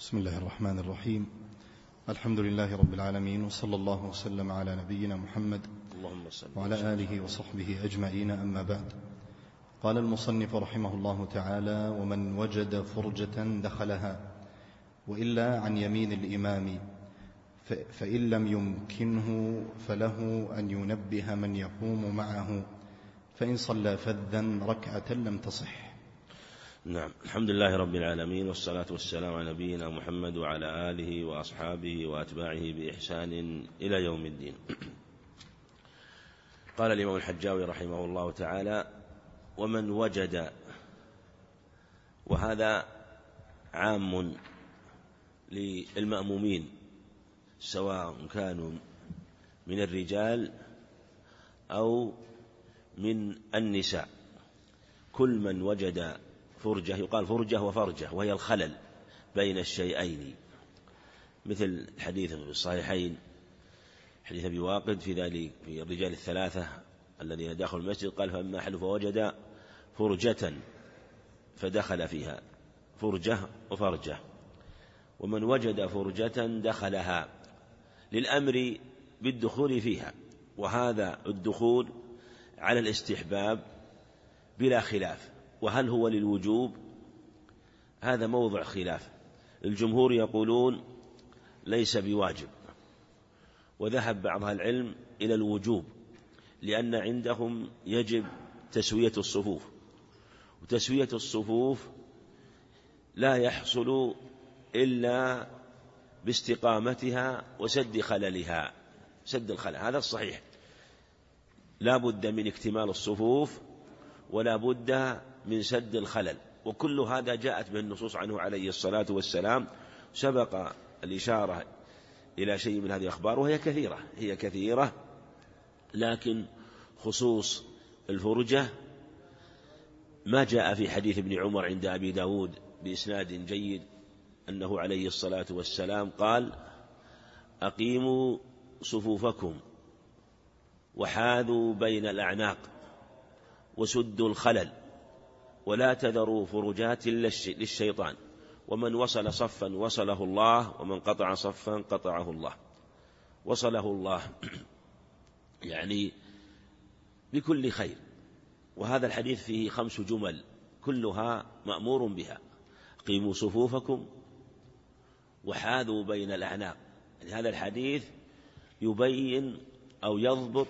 بسم الله الرحمن الرحيم. الحمد لله رب العالمين، وصلى الله وسلم على نبينا محمد وعلى آله وصحبه أجمعين، أما بعد. قال المصنف رحمه الله تعالى: ومن وجد فرجة دخلها وإلا عن يمين الإمام، فإن لم يمكنه فله أن ينبه من يقوم معه، فإن صلى فذا ركعة لم تصح. نعم، الحمد لله رب العالمين، والصلاة والسلام على نبينا محمد وعلى آله وأصحابه وأتباعه بإحسان إلى يوم الدين. قال الإمام الحجاوي رحمه الله تعالى: ومن وجد، وهذا عام للمأمومين سواء كانوا من الرجال أو من النساء. كل من وجد فرجة، يقال فرجة وفرجة، وهي الخلل بين الشيئين، مثل الحديث في الصحيحين حديث أبي واقد في ذلك في الرجال الثلاثة الذين دخلوا المسجد، قال: فأما أحد فوجد فرجة فدخل فيها، فرجة وفرجة. ومن وجد فرجة دخلها، للأمر بالدخول فيها، وهذا الدخول على الاستحباب بلا خلاف. وهل هو للوجوب؟ هذا موضع خلاف. الجمهور يقولون ليس بواجب، وذهب بعض أهل العلم إلى الوجوب، لأن عندهم يجب تسوية الصفوف، وتسوية الصفوف لا يحصل إلا باستقامتها وسد خللها، سد الخلل، هذا الصحيح. لا بد من اكتمال الصفوف ولا بد من سد الخلل، وكل هذا جاءت به النصوص عنه عليه الصلاة والسلام. سبق الإشارة إلى شيء من هذه الأخبار، وهي كثيرة، لكن خصوص الفرجة ما جاء في حديث ابن عمر عند أبي داود بإسناد جيد أنه عليه الصلاة والسلام قال: أقيموا صفوفكم وحاذوا بين الأعناق وسدوا الخلل ولا تذروا فرجات للشيطان، ومن وصل صفا وصله الله، ومن قطع صفا قطعه الله. وصله الله يعني بكل خير. وهذا الحديث فيه 5 جمل كلها مأمور بها: قيموا صفوفكم وحاذوا بين الأعناق. يعني هذا الحديث يبين أو يضبط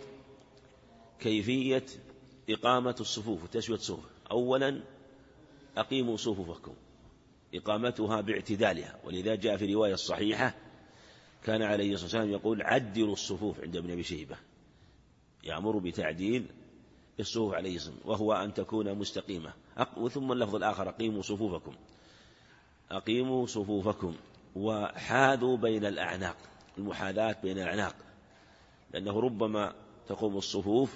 كيفية إقامة الصفوف وتسوية الصفوف. أولا أقيموا صفوفكم، إقامتها باعتدالها، ولذا جاء في رواية صحيحة كان عليه الصلاة والسلام يقول: عدلوا الصفوف، عند ابن أبي شيبة يأمر بتعديل الصفوف عليه الصلاة والسلام، وهو أن تكون مستقيمة. ثم اللفظ الآخر: أقيموا صفوفكم، أقيموا صفوفكم وحاذوا بين الأعناق، المحاذاة بين الأعناق، لأنه ربما تقوم الصفوف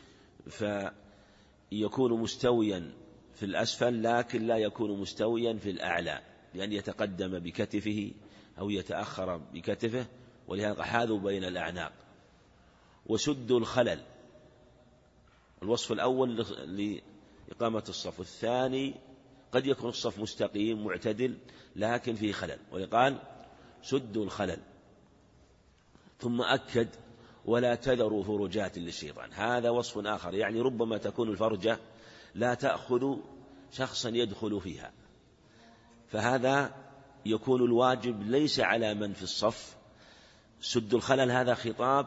فيكون مستويا في الأسفل لكن لا يكون مستويا في الأعلى، لأن يتقدم بكتفه أو يتأخر بكتفه، ولهذا حاذوا بين الأعناق. وسدوا الخلل، الوصف الأول لإقامة الصف، الثاني قد يكون الصف مستقيم معتدل لكن فيه خلل، ولقال: سدوا الخلل. ثم أكد: ولا تذروا فرجات للشيطان. هذا وصف آخر، يعني ربما تكون الفرجة لا تأخذ شخصا يدخل فيها، فهذا يكون الواجب ليس على من في الصف. سد الخلل هذا خطاب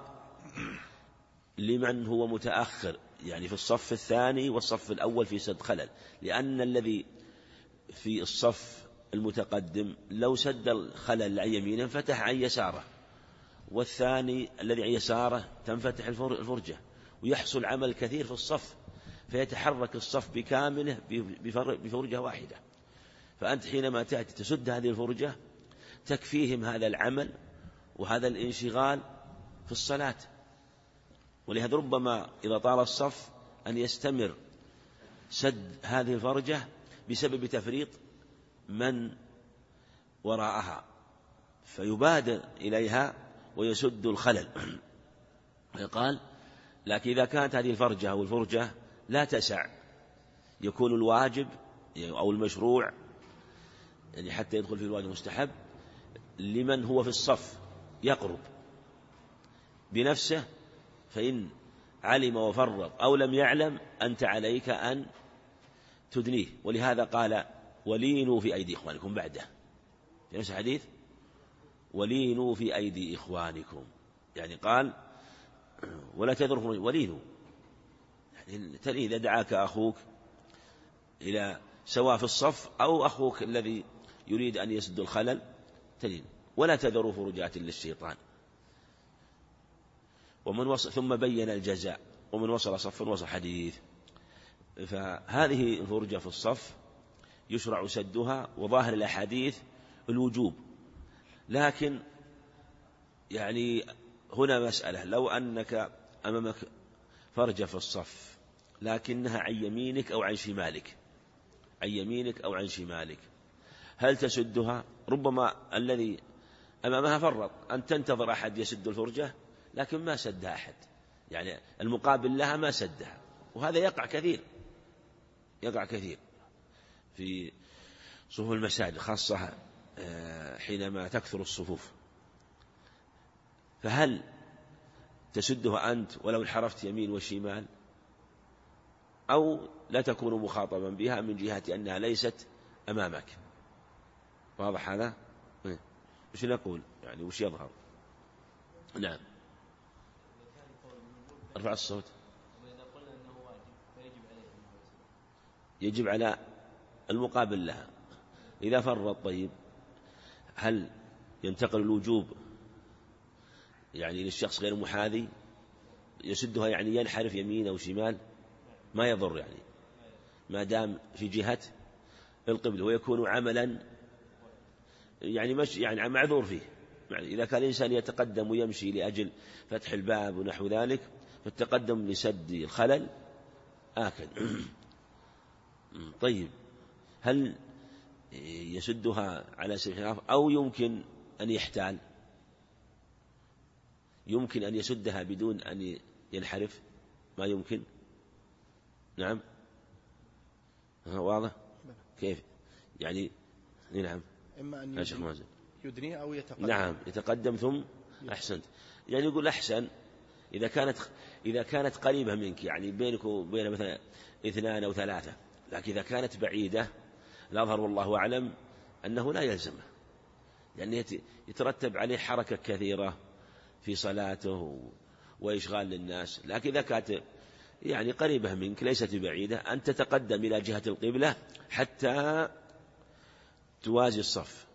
لمن هو متأخر، يعني في الصف الثاني والصف الأول في سد خلل، لأن الذي في الصف المتقدم لو سد الخلل عن يمينه فتح عن يساره، والثاني الذي عن يساره تنفتح الفرجة، ويحصل عمل كثير في الصف، فيتحرك الصف بكامله بفرجة واحدة. فأنت حينما تأتي تسد هذه الفرجة تكفيهم هذا العمل وهذا الانشغال في الصلاة. ولهذا ربما إذا طال الصف أن يستمر سد هذه الفرجة بسبب تفريط من وراءها، فيبادر إليها ويسد الخلل. ويقال: لكن إذا كانت هذه الفرجة أو الفرجة لا تسع، يكون الواجب أو المشروع، يعني حتى يدخل في الواجب المستحب، لمن هو في الصف يقرب بنفسه، فإن علم وفرط أو لم يعلم أنت عليك أن تدنيه. ولهذا قال ولينوا في أيدي إخوانكم بعده في نفس الحديث، ولينوا في أيدي إخوانكم، يعني قال ولا تذرفوا ولينوا، يعني إذا دعاك أخوك إلى سواء في الصف أو أخوك الذي يريد أن يسد الخلل تلين، ولا تذروا فرجات للشيطان. ومن وصل ثم بين الجزاء، ومن وصل صفا وصل حديث. فهذه الفرجة في الصف يشرع سدها، وظاهر الأحاديث الوجوب. لكن يعني هنا مسألة، لو أنك أمامك فرجة في الصف لكنها عن يمينك أو عن شمالك، عن يمينك أو عن شمالك، هل تسدها؟ ربما الذي أمامها فرط، أن تنتظر أحد يسد الفرجة لكن ما سدها أحد، يعني المقابل لها ما سدها، وهذا يقع كثير، يقع كثير في صفوف المساجد خاصة حينما تكثر الصفوف. فهل تسدها أنت ولو انحرفت يمين وشمال، أو لا تكون مخاطبا بها من جهة أنها ليست أمامك؟ واضح هذا؟ وش نقول يعني وش يظهر؟ نعم، ارفع الصوت. يجب على المقابل لها إذا فرط. طيب هل ينتقل الوجوب يعني للشخص غير محاذي يسدها، يعني ينحرف يمين أو شمال ما يضر، يعني ما دام في جهة القبلة، ويكون عملا يعني مش يعني معذور فيه. يعني إذا كان الإنسان يتقدم ويمشي لأجل فتح الباب ونحو ذلك، فالتقدم لسد الخلل آكل. طيب هل يسدها على سبيل الخلاف أو يمكن أن يحتال؟ يمكن أن يسدها بدون أن ينحرف؟ ما يمكن؟ نعم، واضح كيف يعني؟ نعم، إما أن يدني أو يتقدم. نعم، يتقدم ثم أحسنت. يعني يقول أحسن إذا كانت قريبة منك، يعني بينك وبين مثلا 2 أو 3، لكن إذا كانت بعيدة الأظهر والله أعلم أنه لا يلزمه، يعني يترتب عليه حركة كثيرة في صلاته وإشغال للناس. لكن إذا كانت يعني قريبة منك ليست بعيدة، أن تتقدم إلى جهة القبلة حتى توازي الصف،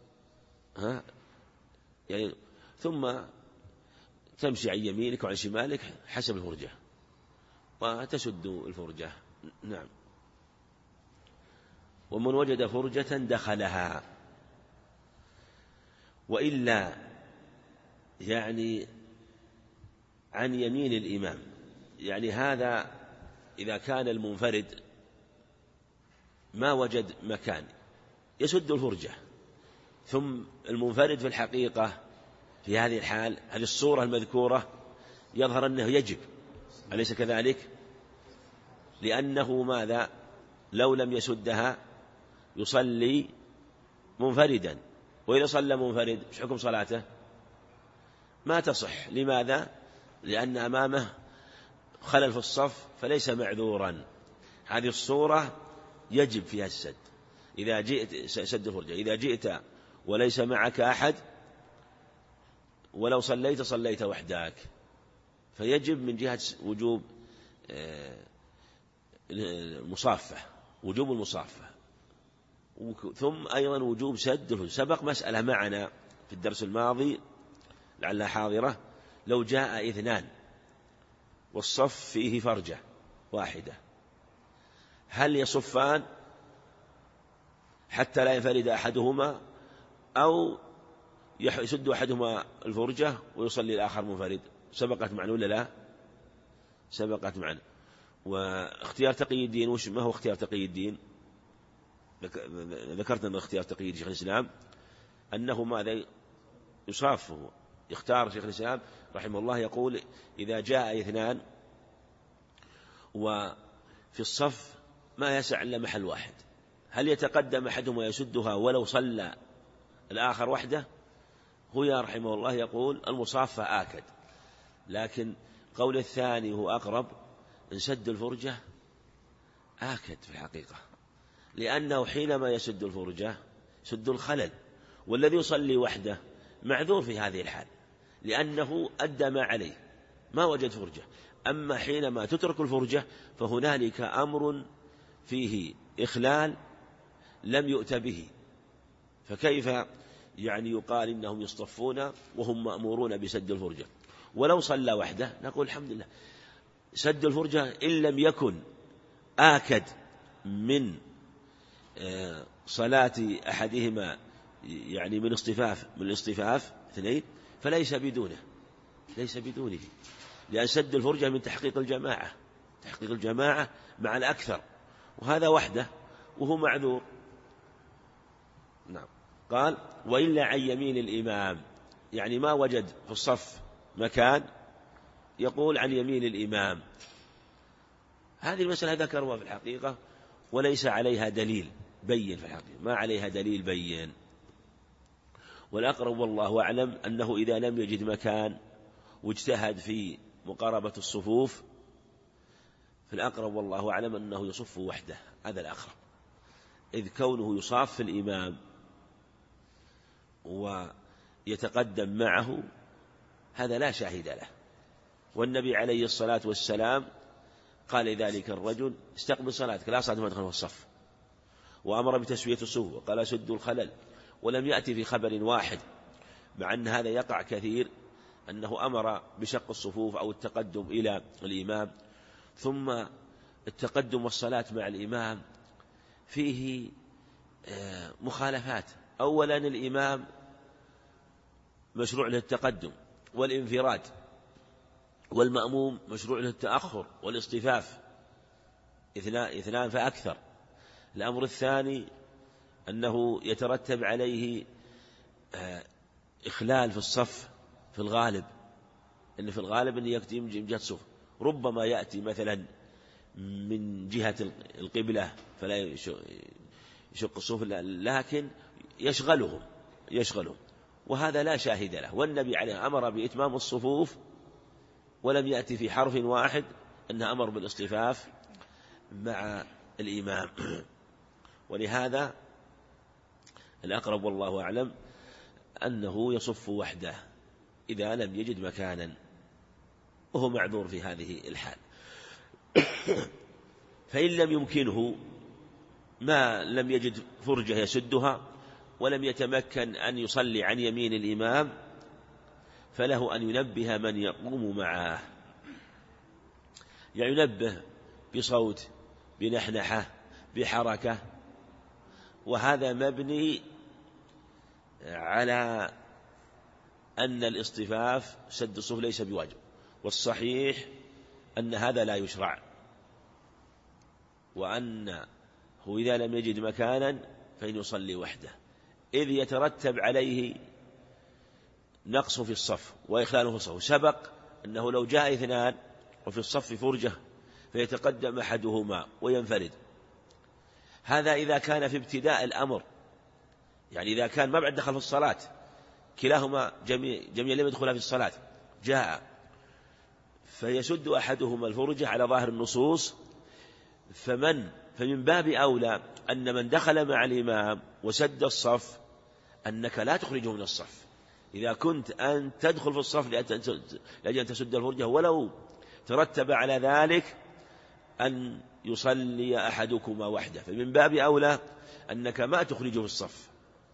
يعني ثم تمشي عن يمينك وعن شمالك حسب الفرجة وتسد الفرجة. نعم. ومن وجد فرجة دخلها، وإلا يعني عن يمين الإمام، يعني هذا إذا كان المنفرد ما وجد مكان يسد الفرجة، ثم المنفرد في الحقيقة في هذه الحال، هذه الصورة المذكورة يظهر أنه يجب، أليس كذلك؟ لأنه ماذا؟ لو لم يسدها يصلي منفردا، وإذا صلى منفرد ايش حكم صلاته؟ ما تصح. لماذا؟ لأن أمامه خلل في الصف فليس معذورا. هذه الصورة يجب فيها السد. إذا جئت سد الفرجة، إذا جئت وليس معك أحد ولو صليت وحدك، فيجب من جهة وجوب المصافة، وجوب المصافة، ثم أيضا وجوب سد الفرجة. سبق مسألة معنا في الدرس الماضي لعلها حاضرة، لو جاء 2 والصف فيه فرجة واحدة، هل يصفان حتى لا ينفرد أحدهما، أو يسد أحدهما الفرجة ويصلي الآخر منفرد؟ سبقت معنا ولا لا؟ سبقت معنا. واختيار تقي الدين، وش ما هو اختيار تقي الدين؟ ذكرت أن اختيار تقي الدين شيخ الإسلام أنه ماذا يصافه، يختار شيخ الإسلام رحمه الله يقول إذا جاء 2 وفي الصف ما يسع إلا محل واحد، هل يتقدم أحدهم ويسدها ولو صلى الآخر وحده، هو رحمه الله يقول المصافة آكد، لكن قول الثاني هو أقرب، إن سد الفرجة آكد في الحقيقة، لأنه حينما يسد الفرجة سد الخلل، والذي يصلي وحده معذور في هذه الحال لأنه أدى ما عليه ما وجد فرجة. أما حينما تترك الفرجة فهنالك أمر فيه إخلال لم يؤت به، فكيف يقال إنهم يصطفون وهم مأمورون بسد الفرجة؟ ولو صلى وحده نقول الحمد لله سد الفرجة إن لم يكن آكد من صلاة أحدهما من الاصطفاف اثنين فليس بدونه، لأن سد الفرجة من تحقيق الجماعة مع الأكثر، وهذا وحده وهو معذور. نعم. قال وإلا عن يمين الإمام، ما وجد في الصف مكان يقول عن يمين الإمام. هذه المسألة ذكرها في الحقيقة وليس عليها دليل بين في الحقيقة، ما عليها دليل بين، والأقرب والله أعلم أنه إذا لم يجد مكان واجتهد في مقاربة الصفوف فالأقرب والله أعلم أنه يصف وحده، هذا الأقرب، إذ كونه يصاف الإمام ويتقدم معه هذا لا شاهد له، والنبي عليه الصلاة والسلام قال ذلك الرجل استقبل صلاتك لا صلاة ما دخل في الصف، وأمر بتسوية الصفوف وقال سدوا الخلل، ولم يأتي في خبر واحد، مع أن هذا يقع كثير أنه أمر بشق الصفوف أو التقدم إلى الإمام. ثم التقدم والصلاة مع الإمام فيه مخالفات، أولا الإمام مشروع له التقدم والانفراد، والمأموم مشروع له التأخر والاصطفاف، اثنان فأكثر. الأمر الثاني أنه يترتب عليه إخلال في الصف في الغالب، أن في الغالب أن يأتي من جهة الصف، ربما يأتي مثلا من جهة القبلة فلا يشق الصف، لكن يشغلهم، وهذا لا شاهد له، والنبي عليه أمر بإتمام الصفوف ولم يأتي في حرف واحد أنه أمر بالاصطفاف مع الإمام. ولهذا الأقرب والله أعلم أنه يصف وحده إذا لم يجد مكانا، وهو معذور في هذه الحال. فإن لم يمكنه ما لم يجد فرجة يسدها ولم يتمكن أن يصلي عن يمين الإمام فله أن ينبه من يقوم معه، ينبه بصوت بنحنحة بحركة، وهذا مبني على أن الاصطفاف سد الصف ليس بواجب، والصحيح أن هذا لا يشرع، وأنه إذا لم يجد مكانا فإن يصلي وحده، إذ يترتب عليه نقص في الصف وإخلال في الصف. سبق أنه لو جاء اثنان وفي الصف فرجة فيتقدم أحدهما وينفرد، هذا إذا كان في ابتداء الأمر، إذا كان ما بعد دخل في الصلاة كلاهما جميع لم يدخل في الصلاة جاء فيسد أحدهما الفرجة على ظاهر النصوص، فمن باب أولى أن من دخل مع الإمام وسد الصف أنك لا تخرجه من الصف، إذا كنت أن تدخل في الصف لأجل أن تسد الفرجة ولو ترتب على ذلك أن يصلي أحدكما وحده، فمن باب أولى أنك ما تخرجه في الصف،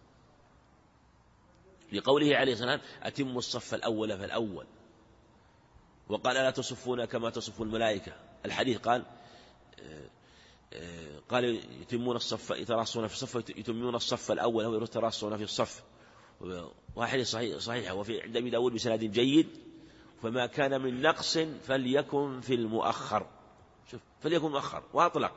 لقوله عليه الصلاة والسلام أتموا الصف الأول فالأول، وقال لا تصفون كما تصف الملائكة. الحديث قال يتمون الصف يتراصون في الصف يتمون الصف الأول أو يتراصون في الصف، واحد صحيح وفي عند أبي داود بسند جيد، فما كان من نقص فليكن في المؤخر، فليكن مؤخر، وأطلق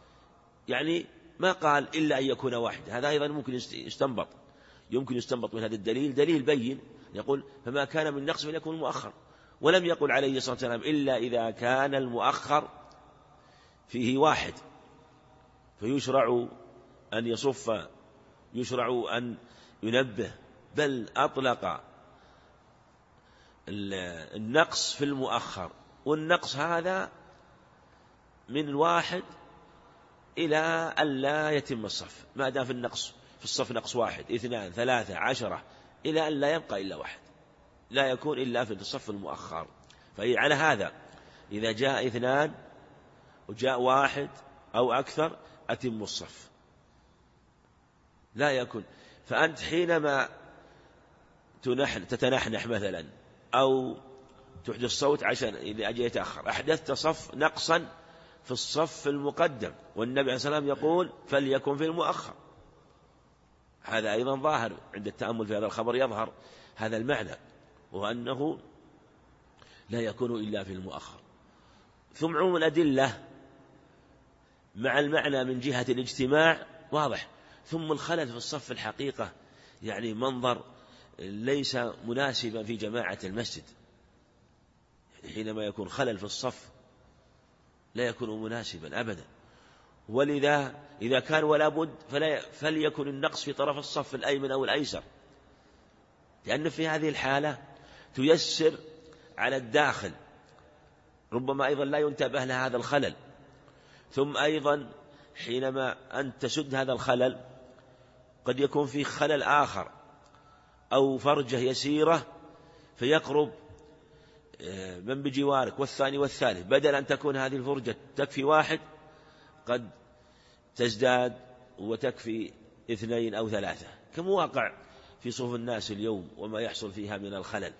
ما قال إلا أن يكون واحد، هذا أيضا ممكن يستنبط من هذا الدليل دليل بين، يقول فما كان من نقص فليكن مؤخر، ولم يقل عليه الصلاة والسلام إلا إذا كان المؤخر فيه واحد فيشرع أن يصف، يشرع أن ينبه، بل أطلق النقص في المؤخر، والنقص هذا من 1 إلى أن لا يتم الصف، ما دام في النقص في الصف نقص 1 2 3 10 إلى أن لا يبقى إلا 1، لا يكون إلا في الصف المؤخر. على هذا إذا جاء 2 وجاء 1 أو أكثر أتم الصف، لا يكون. فأنت حينما تتنحنح مثلا أو تحدث صوت عشان لأجل يتأخر، أحدثت صف نقصا في الصف المقدم، والنبي عليه الصلاة والسلام يقول فليكن في المؤخر. هذا أيضا ظاهر عند التأمل في هذا الخبر، يظهر هذا المعنى، وأنه لا يكون إلا في المؤخر. ثم عموم الأدلة مع المعنى من جهة الاجتماع واضح. ثم الخلل في الصف الحقيقة يعني منظر ليس مناسبا في جماعة المسجد، يعني حينما يكون خلل في الصف لا يكون مناسبا أبدا. ولذا إذا كان ولا بد فليكن النقص في طرف الصف الأيمن أو الأيسر، لأن في هذه الحالة تيسر على الداخل، ربما أيضا لا ينتبه لهذا الخلل. ثم أيضا حينما أن تسد هذا الخلل قد يكون فيه خلل آخر أو فرجة يسيرة فيقرب من بجوارك والثاني والثالث، بدل أن تكون هذه الفرجة تكفي 1 قد تزداد وتكفي 2 أو 3، كما واقع في صفوف الناس اليوم وما يحصل فيها من الخلل.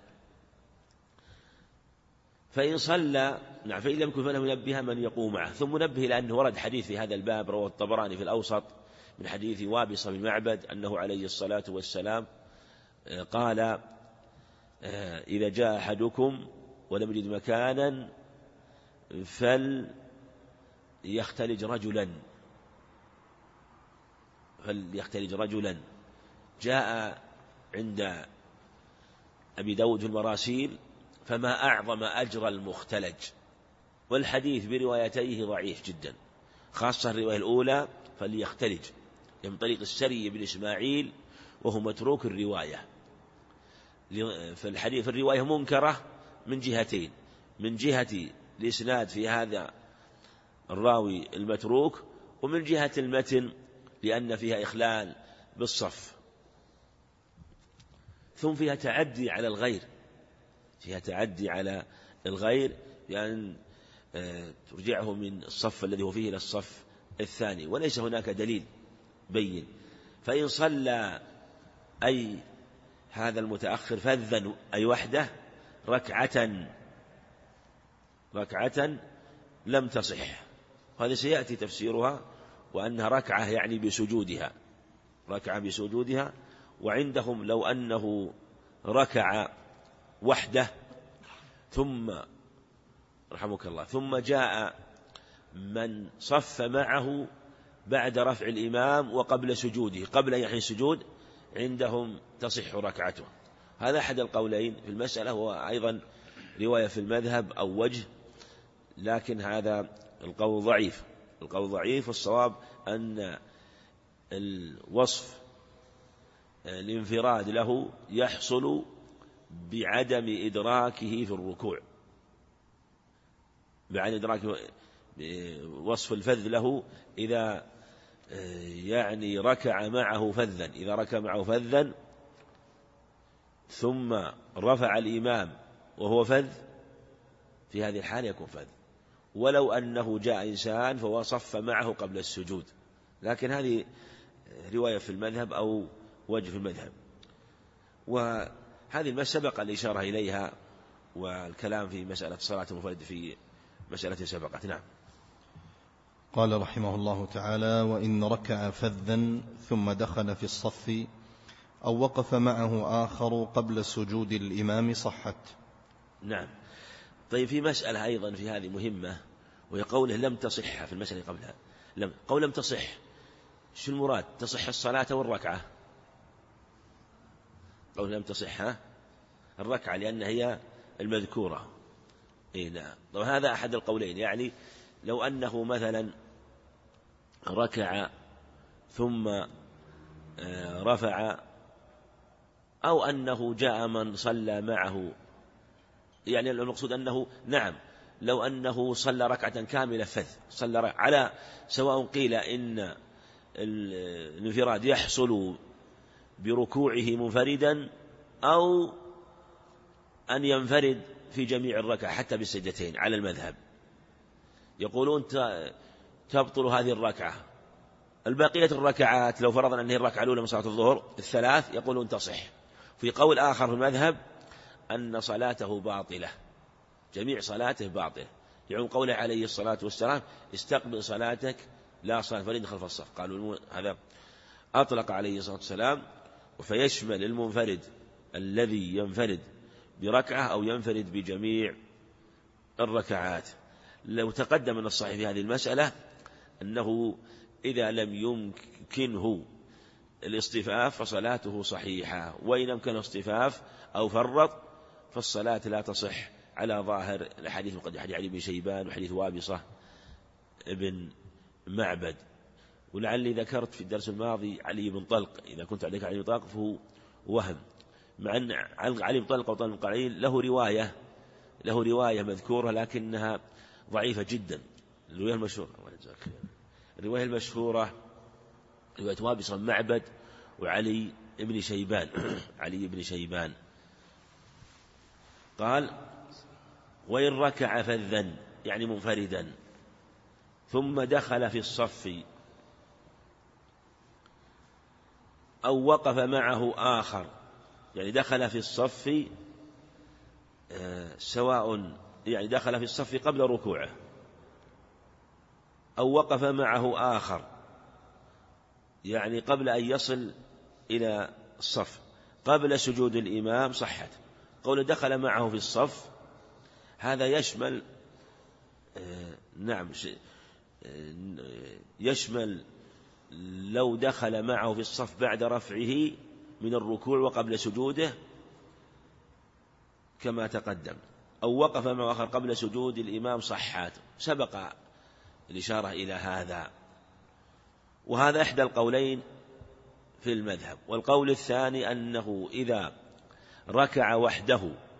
فإن صلى فإن لم يكن فله ينبه من يقوم معه. ثم نبه إلى أنه ورد حديث في هذا الباب رواه الطبراني في الأوسط من حديث وابصة بن معبد أنه عليه الصلاة والسلام قال إذا جاء أحدكم ولم يجد مكانا فليختلج رجلا. جاء عند أبي داود في المراسيل فما أعظم أجر المختلج، والحديث بروايتيه ضعيف جدا، خاصة الرواية الأولى فليختلج من طريق السري بن إسماعيل وهو متروك الرواية. فالحديث في الرواية منكرة من جهتين، من جهة الإسناد في هذا الراوي المتروك، ومن جهة المتن لأن فيها إخلال بالصف. ثم فيها تعدي على الغير، بأن ترجعه من الصف الذي هو فيه إلى الصف الثاني، وليس هناك دليل بين. فإن صلى أي هذا المتأخر فذا أي وحده ركعة لم تصح، هذا سيأتي تفسيرها، وأنها ركعة يعني بسجودها. وعندهم لو أنه ركع وحده ثم رحمك الله ثم جاء من صف معه بعد رفع الإمام وقبل سجوده، قبل أن يحين السجود، عندهم تصح ركعته. هذا أحد القولين في المسألة، هو أيضا رواية في المذهب أو وجه، لكن هذا القول ضعيف. والصواب أن الوصف الانفراد له يحصل بعدم إدراكه في الركوع، بعد إدراك وصف الفذ له إذا يعني ركع معه فذا، إذا ركع معه فذا ثم رفع الإمام وهو فذ، في هذه الحالة يكون فذ، ولو أنه جاء إنسان فهو صف معه قبل السجود. لكن هذه رواية في المذهب أو وجه في المذهب، وهذه ما سبق الإشارة إليها والكلام في مسألة صلاة المنفرد في مسألة سبقت. نعم. قال رحمه الله تعالى: وإن ركع فذا ثم دخل في الصف أو وقف معه آخر قبل سجود الإمام صحت. نعم. طيب في مسألة أيضا في هذه مهمة، وهي قوله لم تصح في المسألة قبلها. لم تصح، شو المراد؟ تصح الصلاة والركعة؟ قول لم تصح الركعة لأن هي المذكورة. نعم. وهذا أحد القولين، يعني لو أنه مثلا ركع ثم رفع، أو أنه جاء من صلى معه يعني المقصود أنه نعم لو أنه صلى ركعة كاملة صلى على سواء قيل إن الانفراد يحصل بركوعه منفردا أو أن ينفرد في جميع الركعة حتى بالسجدتين على المذهب، يقولون تبطل هذه الركعة. البقية الركعات لو فرضنا أنها الركعة الأولى من صلاة الظهر الثلاث يقولون تصح. في قول آخر في المذهب أن صلاته باطلة، جميع صلاته باطلة، يعني قوله عليه الصلاة والسلام استقبل صلاتك لا صلاة فريد خلف الصف، قالوا هذا أطلق عليه الصلاة والسلام فيشمل المنفرد الذي ينفرد بركعة أو ينفرد بجميع الركعات. لو تقدم من الصحيح في هذه المسألة أنه إذا لم يمكنه الاصطفاف فصلاته صحيحة، وإن أمكن الاصطفاف أو فرط فالصلاة لا تصح على ظاهر الحديث، وقد حديث علي بن شيبان وحديث وابصة ابن معبد. ولعلي ذكرت في الدرس الماضي علي بن طلق، إذا كنت عليك علي بن طلق فهو وهم، مع أن علي بن طلق وطلق القعيل له رواية مذكورة لكنها ضعيفة جدا. الرواية المشهورة رواية وابصة بن معبد وعلي بن شيبان علي بن شيبان قال وإن ركع فذا يعني منفردا ثم دخل في الصف أو وقف معه آخر، يعني دخل في الصف سواء يعني دخل في الصف قبل ركوعه أو وقف معه آخر يعني قبل أن يصل إلى الصف قبل سجود الإمام صحت. قول دخل معه في الصف هذا يشمل يشمل لو دخل معه في الصف بعد رفعه من الركوع وقبل سجوده كما تقدم، أو وقف معه آخر قبل سجود الإمام صحات، سبق الإشارة إلى هذا. وهذا إحدى القولين في المذهب. والقول الثاني أنه إذا ركع وحده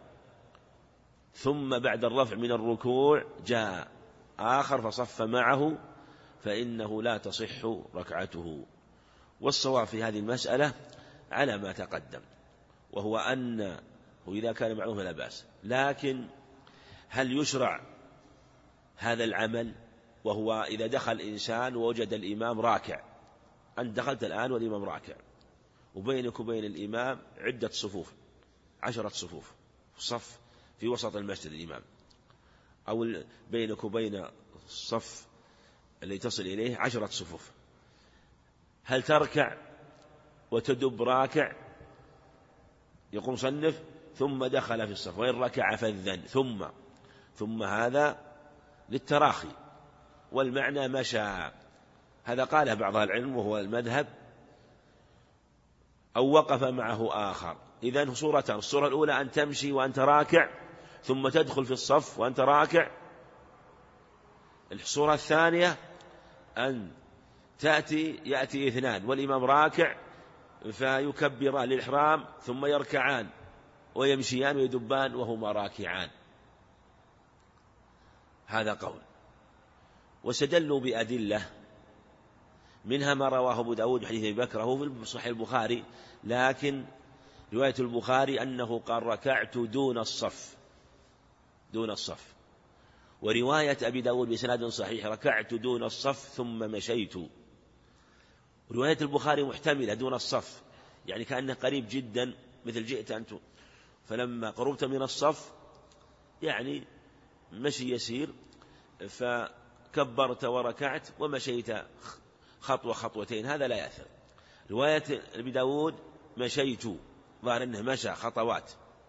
ثم بعد الرفع من الركوع جاء آخر فصف معه فإنه لا تصح ركعته. والصواب في هذه المسألة على ما تقدم، وهو أن وإذا كان معه فلا بأس، لكن هل يشرع هذا العمل وهو إذا دخل إنسان ووجد الإمام راكع، أنت دخلت الآن والإمام راكع وبينك وبين الإمام عدة صفوف 10 صفوف صف في وسط المسجد الإمام، أو بينك وبين الصف الذي تصل إليه 10 صفوف، هل تركع وتدب راكع؟ يقوم صنف ثم دخل في الصف، وإن ركع فذا ثم هذا للتراخي، والمعنى مشى، هذا قاله بعض العلم وهو المذهب، أو وقف معه آخر. إذن صورتان، الصورة الأولى أن تمشي وأنت راكع ثم تدخل في الصف وأنت راكع، الصورة الثانية أن يأتي اثنان والإمام راكع فيكبران للإحرام ثم يركعان ويمشيان ويدبان وهما راكعان، هذا قول. واستدلوا بأدلة منها ما رواه أبو داود حديث أبي بكر هو في صحيح البخاري، لكن رواية البخاري أنه قال ركعت دون الصف، ورواية أبي داود بسناد صحيح ركعت دون الصف ثم مشيت. رواية البخاري محتملة دون الصف، يعني كأنه قريب جدا، مثل جئت أنت فلما قربت من الصف يعني مشي يسير فكبرت وركعت ومشيت خطوتين، هذا لا يأثر. رواية أبي داود مشيت، ظاهر أنه مشى خطوات.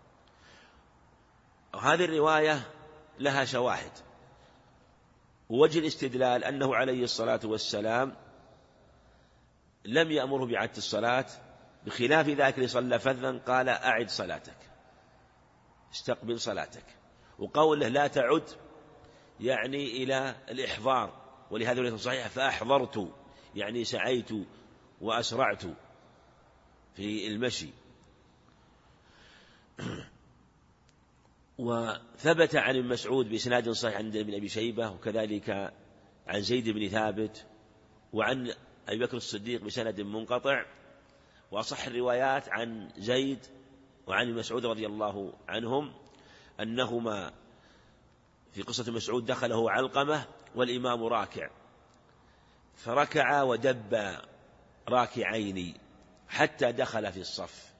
هذه الرواية لها شواهد، ووجه الاستدلال أنه عليه الصلاة والسلام لم يأمره بإعادة الصلاة، بخلاف ذاك اللي صلى فذا قال أعد صلاتك، استقبل صلاتك. وقوله لا تعد يعني إلى الإحضار، ولهذا الرواية صحيحة فأحضرت يعني سعيت وأسرعت في المشي. وثبت عن ابن مسعود بإسناد صحيح عند ابن أبي شيبة، وكذلك عن زيد بن ثابت، وعن أبي بكر الصديق بسند منقطع. وأصح الروايات عن زيد وعن مسعود رضي الله عنهم أنهما في قصة مسعود دخله علقمة والإمام راكع، فركع ودب راكعين حتى دخل في الصف،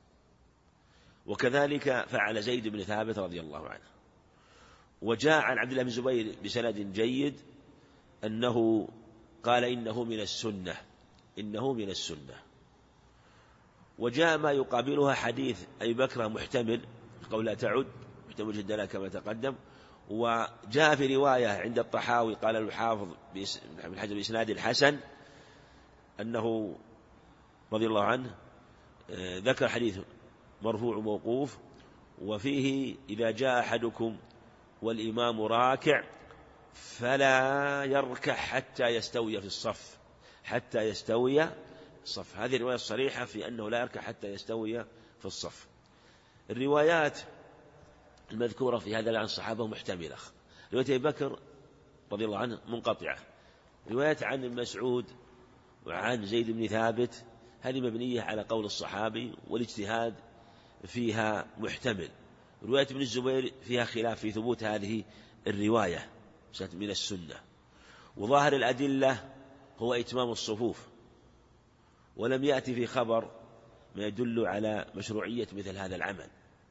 وكذلك فعل زيد بن ثابت رضي الله عنه. وجاء عن عبد الله بن الزبير بسند جيد أنه قال إنه من السنة، إنه من السنة. وجاء ما يقابلها حديث أبي بكر محتمل، قول لا تعد، محتمل جدا كما تقدم. وجاء في رواية عند الطحاوي قال الحافظ بن حجر بإسناد الحسن أنه رضي الله عنه ذكر حديث مرفوع موقوف، وفيه إذا جاء أحدكم والإمام راكع فلا يركع حتى يستوي في الصف، حتى يستوي الصف. هذه الرواية الصريحة في أنه لا يركع حتى يستوي في الصف. الروايات المذكورة في هذا عن الصحابة محتملة. رواية أبي بكر رضي الله عنه منقطعة، رواية عن مسعود وعن زيد بن ثابت هذه مبنية على قول الصحابي، والاجتهاد فيها محتمل. رواية ابن الزبير فيها خلاف في ثبوت هذه الرواية من السنة. وظاهر الأدلة هو إتمام الصفوف، ولم يأتي في خبر ما يدل على مشروعية مثل هذا العمل.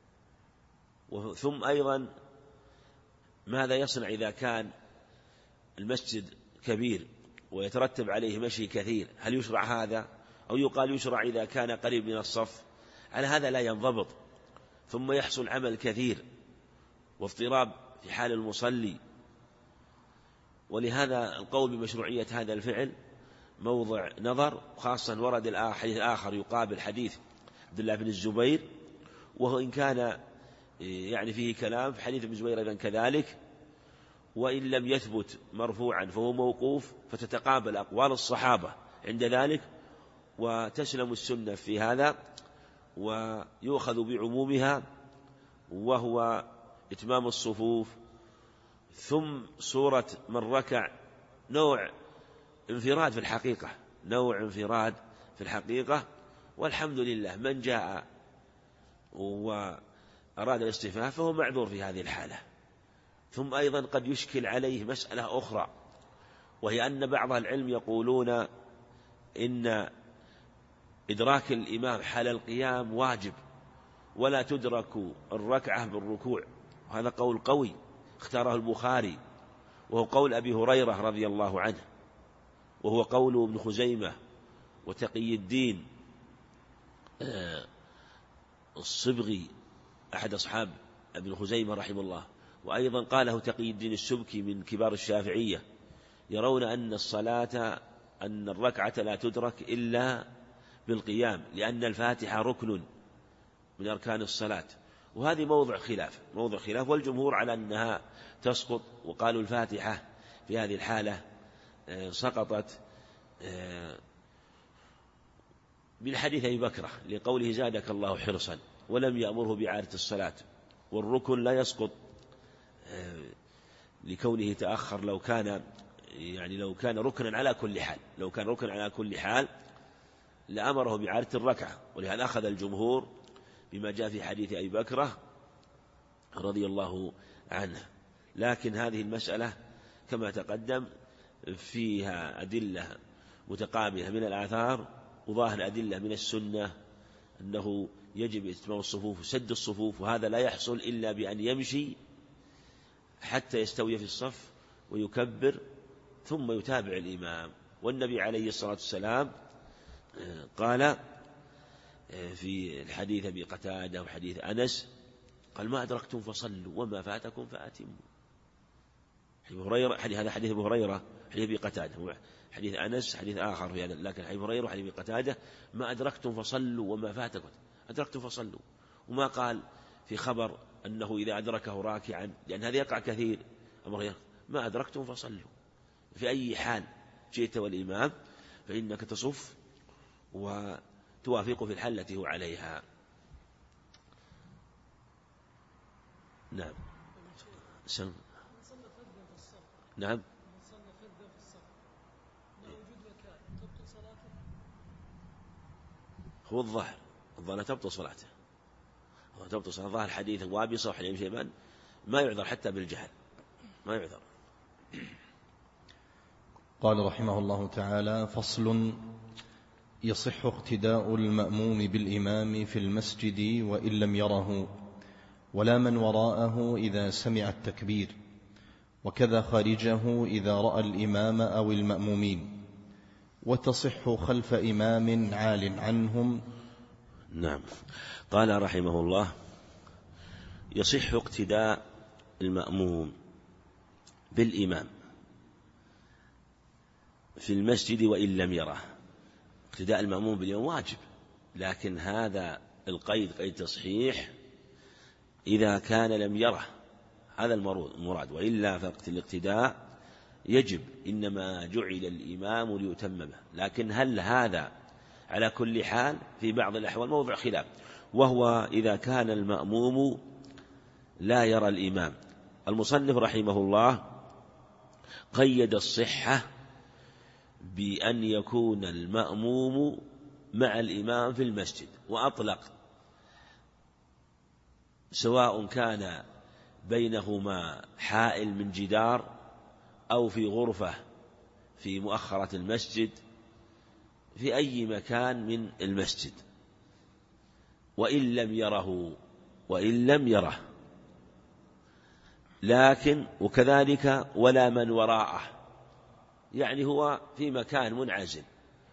ثم أيضا ماذا يصنع إذا كان المسجد كبير ويترتب عليه مشي كثير؟ هل يشرع هذا؟ أو يقال يشرع إذا كان قريب من الصف؟ على هذا لا ينضبط، ثم يحصل عمل كثير واضطراب في حال المصلي. ولهذا القول بمشروعية هذا الفعل موضع نظر، خاصة ورد حديث آخر يقابل حديث عبد الله بن الزبير، وهو إن كان يعني فيه كلام في حديث ابن الزبير أيضا كذلك، وإن لم يثبت مرفوعا فهو موقوف، فتتقابل أقوال الصحابة عند ذلك وتسلم السنة في هذا ويؤخذ بعمومها، وهو إتمام الصفوف. ثم صورة من ركع نوع انفراد في الحقيقة، نوع انفراد في الحقيقة، والحمد لله من جاء وأراد الاصطفاف فهو معذور في هذه الحالة. ثم أيضا قد يشكل عليه مسألة أخرى، وهي أن بعض العلم يقولون إن إدراك الإمام حال القيام واجب، ولا تدرك الركعة بالركوع، وهذا قول قوي اختاره البخاري، وهو قول أبي هريرة رضي الله عنه، وهو قول ابن خزيمة وتقي الدين الصبغي أحد أصحاب ابن خزيمة رحمه الله، وأيضا قاله تقي الدين السبكي من كبار الشافعية، يرون أن الصلاة أن الركعة لا تدرك إلا بالقيام، لأن الفاتحة ركن من أركان الصلاة. وهذه موضع خلاف، والجمهور على أنها تسقط، وقالوا الفاتحة في هذه الحالة سقطت من حديث أبي بكر لقوله زادك الله حرصا، ولم يأمره بإعادة الصلاة. والركن لا يسقط لكونه تأخر، لو كان ركنا على كل حال، لو كان ركنا على كل حال لأمره بإعادة الركعة. ولهذا أخذ الجمهور بما جاء في حديث أبي بكر رضي الله عنه. لكن هذه المسألة كما تقدم فيها أدلة متقابلة من الآثار، وظاهر أدلة من السنة أنه يجب إتمام الصفوف وسد الصفوف، وهذا لا يحصل إلا بأن يمشي حتى يستوي في الصف ويكبر ثم يتابع الإمام. والنبي عليه الصلاة والسلام قال في الحديث أبي قتادة وحديث أنس قال ما أدركتم فصلوا وما فاتكم فأتموا. هذا حديث أبي هريرة، حديث أبي قتادة، حديث أنس حديث آخر في هذا، لكن حديث هريرة وحديث أبي قتادة ما أدركتم فصلوا وما فاتكم، أدركتم فصلوا، وما قال في خبر أنه إذا أدركه راكعا، لأن هذا يقع كثير، ما أدركتم فصلوا. في أي حال جئت والإمام فإنك تصف وتوافق في الحال التي هو عليها. نعم. نعم. هو الظاهر تبطل صلاته، تبطل صلاة. ظاهر حديث وابصة وحليم شيبان ما يعذر حتى بالجهل، ما يعذر. قال رحمه الله تعالى: فصل: يصح اقتداء المأموم بالإمام في المسجد وإن لم يره، ولا من وراءه إذا سمع التكبير، وكذا خارجه إذا رأى الإمام أو المأمومين، وتصح خلف إمام عال عنهم. نعم. قال رحمه الله: يصح اقتداء المأموم بالإمام في المسجد وإن لم يره. اقتداء المأموم بالإمام واجب، لكن هذا القيد قيد تصحيح إذا كان لم يره، هذا المراد، وإلا فالاقتداء يجب، إنما جعل الإمام ليتم به. لكن هل هذا على كل حال؟ في بعض الأحوال موضع خلاف، وهو إذا كان المأموم لا يرى الإمام. المصنف رحمه الله قيد الصحة بأن يكون المأموم مع الإمام في المسجد، وأطلق سواء كان بينهما حائل من جدار أو في غرفة في مؤخرة المسجد، في أي مكان من المسجد، وإن لم يره. لكن وكذلك ولا من وراءه، يعني هو في مكان منعزل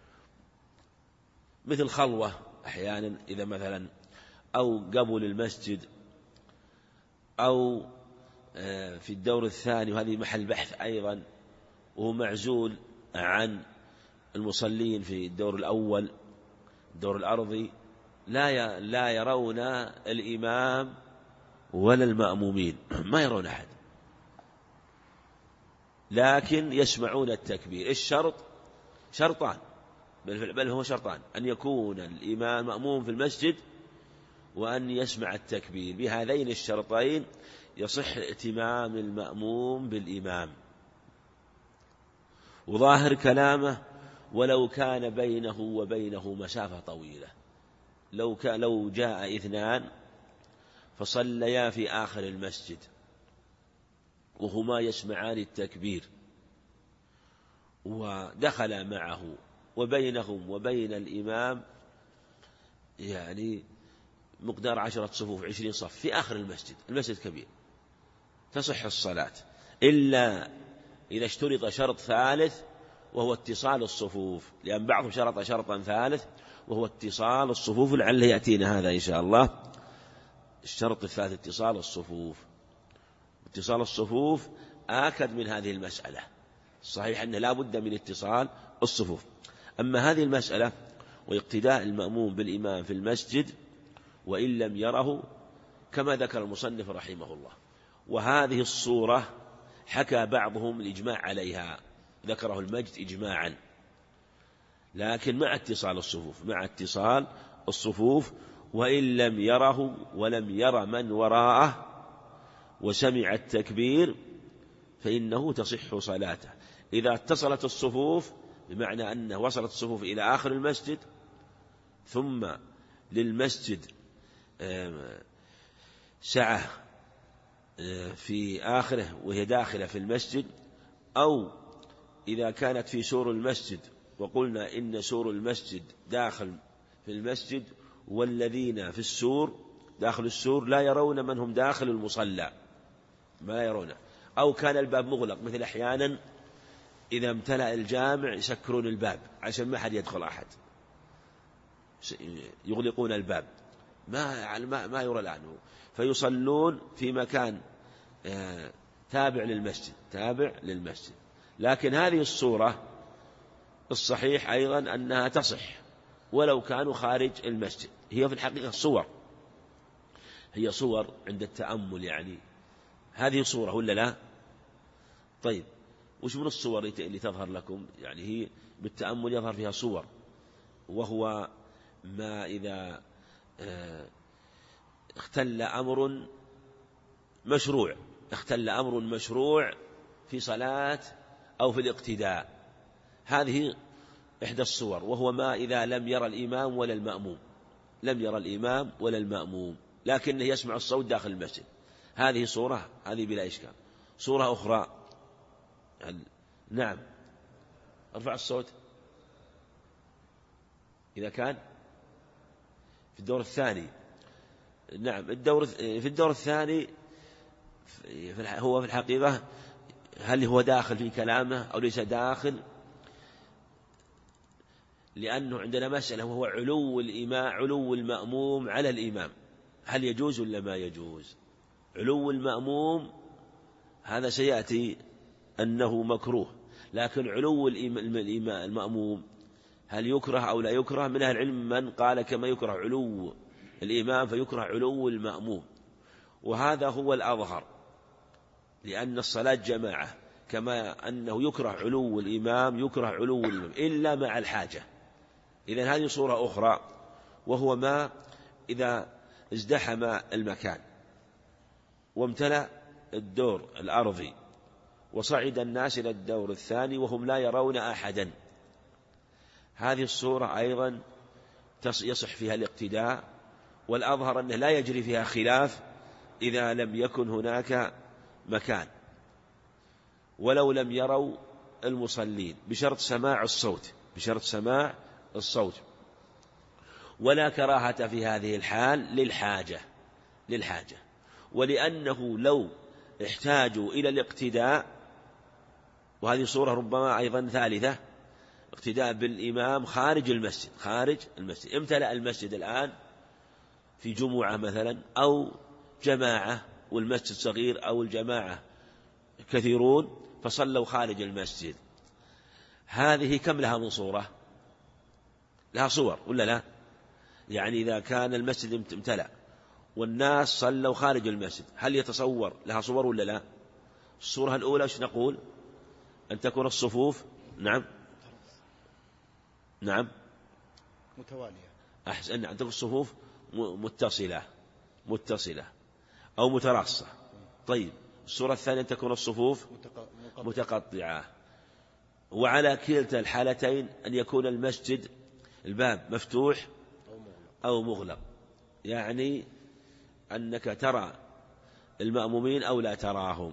مثل خلوة أحيانا إذا مثلا، أو قبل المسجد، أو في الدور الثاني، وهذه محل بحث أيضا، وهو معزول عن المصلين في الدور الأول، الدور الأرضي، لا يرون الإمام ولا المأمومين، ما يرون أحد، لكن يسمعون التكبير. الشرط شرطان، بل هو شرطان: أن يكون الإمام مأموم في المسجد، وأن يسمع التكبير. بهذين الشرطين يصح ائتمام المأموم بالإمام. وظاهر كلامه: ولو كان بينه وبينه مسافة طويلة، لو جاء اثنان فصليا في آخر المسجد وهما يسمعان التكبير، ودخل معه وبينهم وبين الإمام يعني مقدار 10 صفوف، 20 صف في آخر المسجد كبير، تصح الصلاة، إلا إذا اشترط شرط ثالث وهو اتصال الصفوف، لأن بعضهم شرط شرطا ثالث وهو اتصال الصفوف، لعله يأتينا هذا إن شاء الله. الشرط الثالث اتصال الصفوف آكد من هذه المسألة. صحيح أنه لا بد من اتصال الصفوف. أما هذه المسألة واقتداء المأموم بالإمام في المسجد وإن لم يره، كما ذكر المصنف رحمه الله، وهذه الصورة حكى بعضهم الإجماع عليها، ذكره المجد إجماعا، لكن مع اتصال الصفوف، وإن لم يره ولم ير من وراءه وسمع التكبير فإنه تصح صلاته. إذا اتصلت الصفوف بمعنى أنه وصلت الصفوف إلى آخر المسجد، ثم للمسجد سعة في آخره وهي داخلة في المسجد، أو إذا كانت في سور المسجد، وقلنا إن سور المسجد داخل في المسجد، والذين في السور داخل السور لا يرون من هم داخل المصلى، ما يرونه، أو كان الباب مغلق، مثل أحيانا إذا امتلأ الجامع يسكرون الباب عشان ما حد يدخل أحد، يغلقون الباب، ما يرى الآن، فيصلون في مكان تابع للمسجد. لكن هذه الصورة الصحيح أيضا أنها تصح ولو كانوا خارج المسجد. هي في الحقيقة صور عند التأمل، يعني هذه صورة ولا لا؟ طيب، وش من الصور اللي تظهر لكم؟ يعني هي بالتأمل يظهر فيها صور، وهو ما إذا اختل أمر مشروع، اختل أمر مشروع في صلاة أو في الاقتداء. هذه إحدى الصور، وهو ما إذا لم يرى الإمام ولا المأموم، لم يرى الإمام ولا المأموم لكنه يسمع الصوت داخل المسجد، هذه صورة، هذه بلا إشكال. صورة أخرى، نعم، ارفع الصوت، إذا كان في الدور الثاني، نعم، في الدور الثاني هو في الحقيقة هل هو داخل في كلامه أو ليس داخل؟ لأنه عندنا مسألة وهو علو المأموم على الإمام، هل يجوز ولا ما يجوز؟ علو المأموم هذا سيأتي أنه مكروه، لكن علو المأموم هل يكره أو لا يكره؟ من أهل العلم من قال كما يكره علو الإمام فيكره علو المأموم، وهذا هو الأظهر، لأن الصلاة جماعة، كما أنه يكره علو الإمام يكره علو الإمام إلا مع الحاجة. إذن هذه صورة أخرى، وهو ما إذا ازدحم المكان وامتلأ الدور الأرضي وصعد الناس إلى الدور الثاني وهم لا يرون أحدا، هذه الصورة أيضا يصح فيها الاقتداء، والأظهر أنه لا يجري فيها خلاف إذا لم يكن هناك مكان، ولو لم يروا المصلين، بشرط سماع الصوت، بشرط سماع الصوت. ولا كراهة في هذه الحال للحاجة، ولأنه لو احتاجوا إلى الاقتداء، وهذه صورة ربما أيضا ثالثة، اقتداء بالإمام خارج المسجد، امتلأ المسجد الآن في جمعة مثلا أو جماعة والمسجد صغير أو الجماعة كثيرون فصلوا خارج المسجد، هذه كم لها من صورة؟ لها صور ولا لا؟ يعني إذا كان المسجد امتلأ والناس صلوا خارج المسجد، هل يتصور لها صور ولا لا؟ الصورة الأولى ايش نقول؟ أن تكون الصفوف نعم متوالية، أحسن، أن تكون الصفوف متصلة أو متراصة. طيب، الصورة الثانية أن تكون الصفوف متقطعة. وعلى كلتا الحالتين أن يكون المسجد الباب مفتوح أو مغلق، يعني أنك ترى المأمومين أو لا تراهم.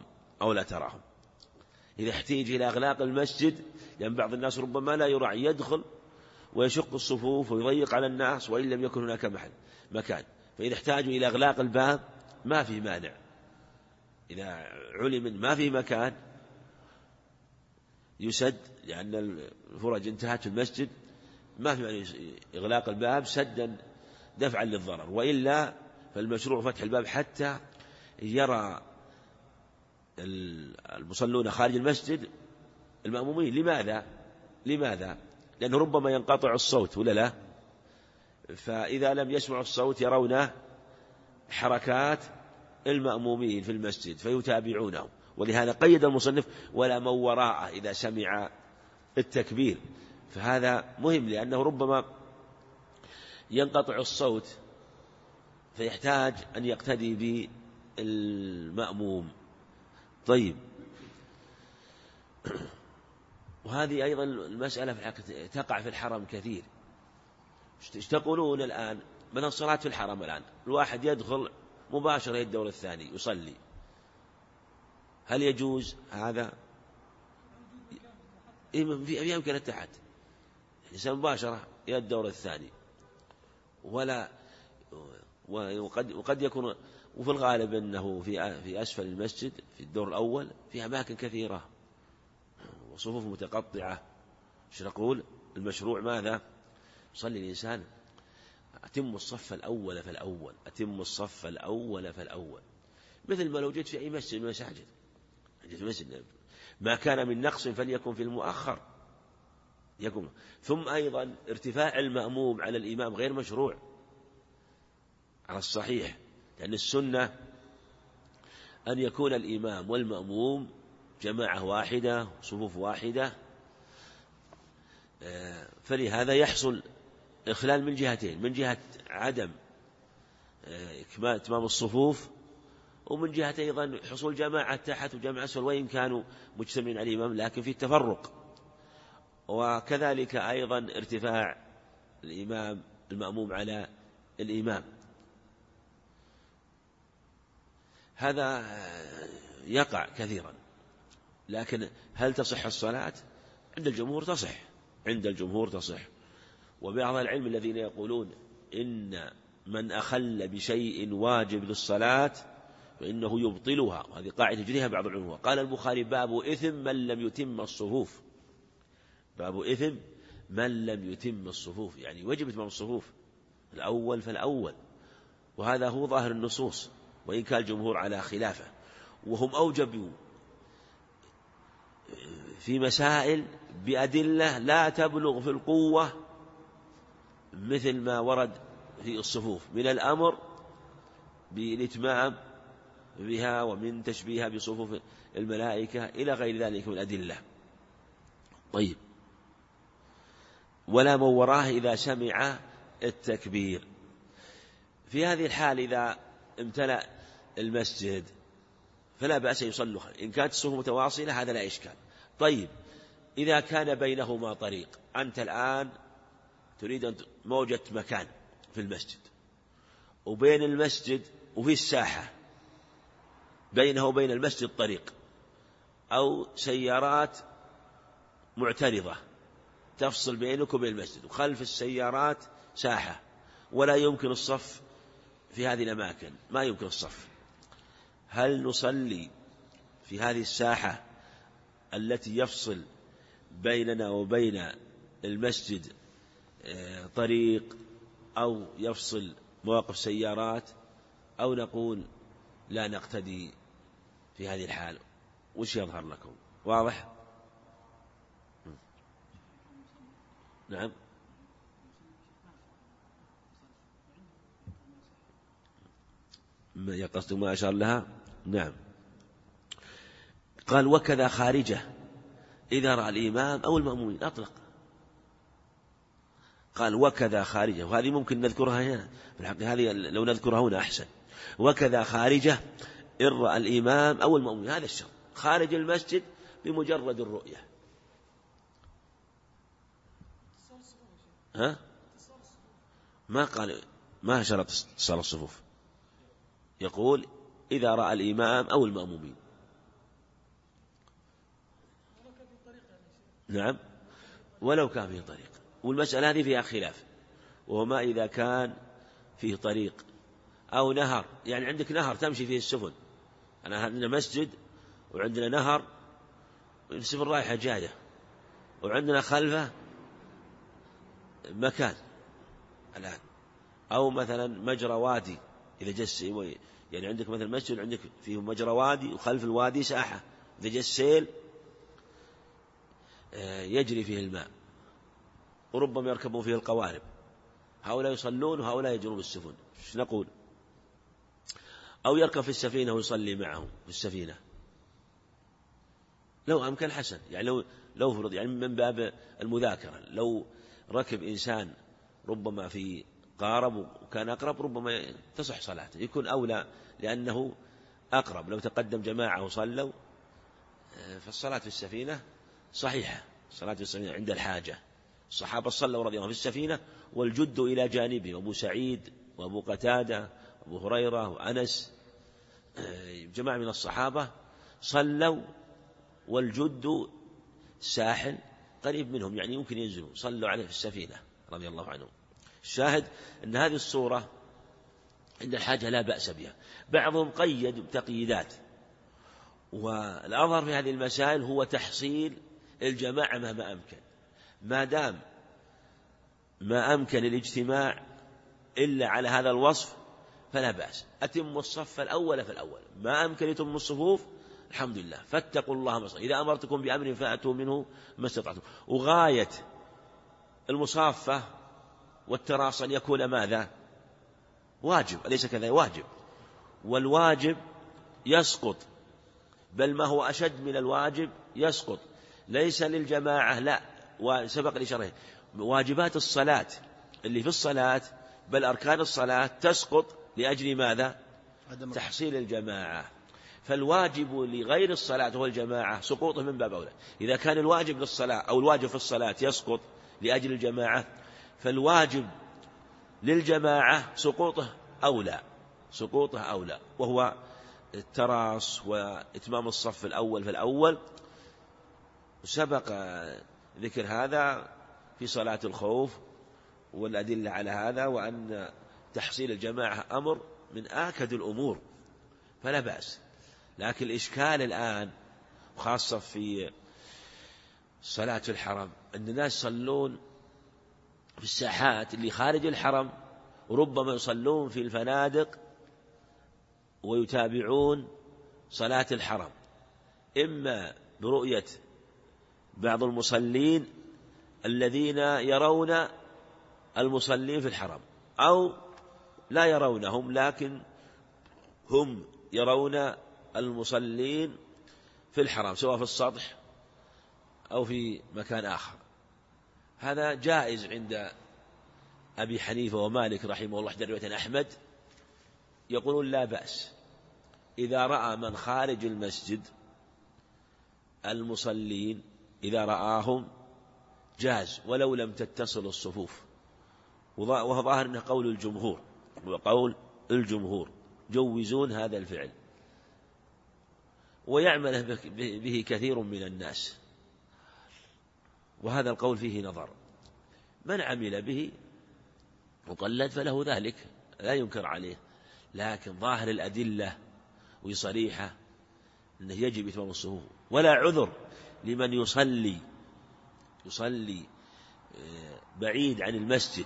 إذا احتيج إلى إغلاق المسجد، لأن بعض الناس ربما لا يراعي، يدخل ويشق الصفوف ويضيق على الناس وإن لم يكن هناك مكان، فإذا احتاجوا إلى إغلاق الباب ما في مانع، إذا علم ما في مكان يسد، لأن الفرج انتهت في المسجد، ما في مانع إغلاق الباب سدا دفعا للضرر، وإلا فالمشروع فتح الباب حتى يرى المصلون خارج المسجد المأمومين. لماذا؟ لأنه ربما ينقطع الصوت ولا لا؟ فإذا لم يسمعوا الصوت يرون حركات المأمومين في المسجد فيتابعونهم، ولهذا قيد المصنف ولا من وراءه إذا سمع التكبير، فهذا مهم، لأنه ربما ينقطع الصوت فيحتاج أن يقتدي بالمأموم. طيب، وهذه أيضا المسألة تقع في الحرم كثير. ايش تقولون الآن؟ مثلا الصلاة في الحرم الآن الواحد يدخل مباشرة الدور الثاني يصلي، هل يجوز هذا؟ في أمكنة التحت الإنسان مباشرة إلى الدور الثاني، وقد يكون، وفي الغالب أنه في أسفل المسجد في الدور الأول في أماكن كثيرة وصفوف متقطعة. ايش نقول؟ المشروع ماذا؟ يصلي الإنسان أتم الصف الأول فالأول، مثل ما لو جئت في أي مسجد من المساجد، ما كان من نقص فليكن في المؤخر يكون. ثم أيضا ارتفاع المأموم على الإمام غير مشروع على الصحيح، لأن السنة أن يكون الإمام والمأموم جماعة واحدة صفوف واحدة، فلهذا يحصل إخلال من جهتين، من جهة عدم إتمام الصفوف ومن جهة أيضا حصول جماعة تحت وجماعة أسفل، وإن كانوا مجتمعين على الإمام لكن في التفرق. وكذلك أيضا ارتفاع الإمام المأموم على الإمام، هذا يقع كثيرا. لكن هل تصح الصلاة؟ عند الجمهور تصح، عند الجمهور تصح. وبعض العلم الذين يقولون إن من أخل بشيء واجب للصلاة فإنه يبطلها، وهذه قاعدة يجريها بعض العلماء. قال البخاري: باب إثم من لم يتم الصفوف. باب إثم من لم يتم الصفوف، يعني وجب إتمام الصفوف الأول فالأول، وهذا هو ظاهر النصوص، وإن كان الجمهور على خلافه. وهم أوجبوا في مسائل بأدلة لا تبلغ في القوة مثل ما ورد في الصفوف من الأمر بالإتمام بها ومن تشبيهها بصفوف الملائكة إلى غير ذلك من الأدلة. طيب، ولا من وراه إذا سمع التكبير. في هذه الحال إذا امتلأ المسجد فلا بأس يصلوا، إن كانت الصفوف متواصلة هذا لا إشكال. طيب، إذا كان بينهما طريق، أنت الآن تريد أن موجة مكان في المسجد، وبين المسجد وفي الساحة بينه وبين المسجد طريق أو سيارات معترضة تفصل بينك وبين المسجد، وخلف السيارات ساحة ولا يمكن الصف في هذه الأماكن، ما يمكن الصف. هل نصلي في هذه الساحة التي يفصل بيننا وبين المسجد طريق أو يفصل مواقف سيارات، أو نقول لا نقتدي في هذه الحال؟ وش يظهر لكم؟ واضح؟ نعم. يقصد ما أشار لها. نعم. قال: وكذا خارجة إذا رأى الإمام أو المأمومين. أطلق، قال وكذا خارجة، وهذه ممكن نذكرها هنا في الحقيقة، هذه لو نذكرها هنا أحسن. وكذا خارجة إن رأى الإمام أو المأمومين، هذا الشرط، خارج المسجد بمجرد الرؤية. ما قال، ما شرط اتصال الصفوف، يقول إذا رأى الإمام أو المأمومين. نعم، ولو كان فيه طريق. والمسألة هذه فيها خلاف، وما إذا كان فيه طريق أو نهر، يعني عندك نهر تمشي فيه السفن، أنا عندنا مسجد وعندنا نهر السفن رايحة جاية، وعندنا خلفه مكان الآن، أو مثلا مجرى وادي، إذا جس يعني عندك مثلا مسجد عندك فيه مجرى وادي وخلف الوادي ساحة، إذا جس سيل يجري فيه الماء وربما يركبون فيه القوارب، هؤلاء يصلون وهؤلاء يجرون بالسفن، ايش نقول؟ أو يركب في السفينة ويصلي معهم في السفينة، لو أمكن حسن، يعني لو فرض، يعني من باب المذاكرة، لو ركب إنسان ربما في قارب وكان أقرب ربما تصح صلاته، يكون أولى لأنه أقرب. لو تقدم جماعة وصلوا فالصلاة في السفينة صحيحة، الصلاة في السفينة عند الحاجة. الصحابة صلوا رضي الله عنهم في السفينة والجد إلى جانبه، أبو سعيد وأبو قتادة وأبو هريرة وأنس، جماعة من الصحابة صلوا والجد ساحل قريب منهم، يعني يمكن ينزلوا، صلوا عليه في السفينة رضي الله عنهم. الشاهد أن هذه الصورة عند الحاجة لا بأس بها. بعضهم قيد بتقييدات، والأظهر في هذه المسائل هو تحصيل الجماعة مهما أمكن، ما دام ما أمكن الاجتماع إلا على هذا الوصف فلا بأس. أتم الصف الأول فالأول، ما أمكن يتم الصفوف الحمد لله، فاتقوا الله ما استطعتم، إذا أمرتكم بأمر فأتوا منه ما استطعتم. وغاية المصافة والتراص أن يكون ماذا؟ واجب، أليس كذا؟ واجب، والواجب يسقط، بل ما هو أشد من الواجب يسقط، ليس للجماعة، لا، وسبق الإشارة، واجبات الصلاة اللي في الصلاة بل أركان الصلاة تسقط لأجل ماذا؟ تحصيل الجماعة. فالواجب لغير الصلاة هو الجماعة، سقوطه من باب أولى. إذا كان الواجب للصلاة أو الواجب في الصلاة يسقط لأجل الجماعة، فالواجب للجماعة سقوطه أولى، وهو التراص وإتمام الصف الأول في الأول. سبق ذكر هذا في صلاة الخوف والأدلة على هذا، وأن تحصيل الجماعة أمر من آكد الأمور فلا بأس. لكن الإشكال الآن خاصة في صلاة الحرم أن الناس يصلون في الساحات اللي خارج الحرم، وربما يصلون في الفنادق ويتابعون صلاة الحرم، إما برؤية بعض المصلين الذين يرون المصلين في الحرم، أو لا يرونهم لكن هم يرون المصلين في الحرم سواء في السطح أو في مكان آخر. هذا جائز عند أبي حنيفة ومالك رحمه الله، رواية أحمد يقولون لا بأس إذا رأى من خارج المسجد المصلين، إذا رآهم جاز ولو لم تتصل الصفوف. وهو ظاهر أنه قول الجمهور جوزون هذا الفعل، ويعمل به كثير من الناس، وهذا القول فيه نظر. من عمل به مقلد فله ذلك لا ينكر عليه، لكن ظاهر الأدلة وصريحة أنه يجب إتمام الصفوف، ولا عذر لمن يصلي بعيد عن المسجد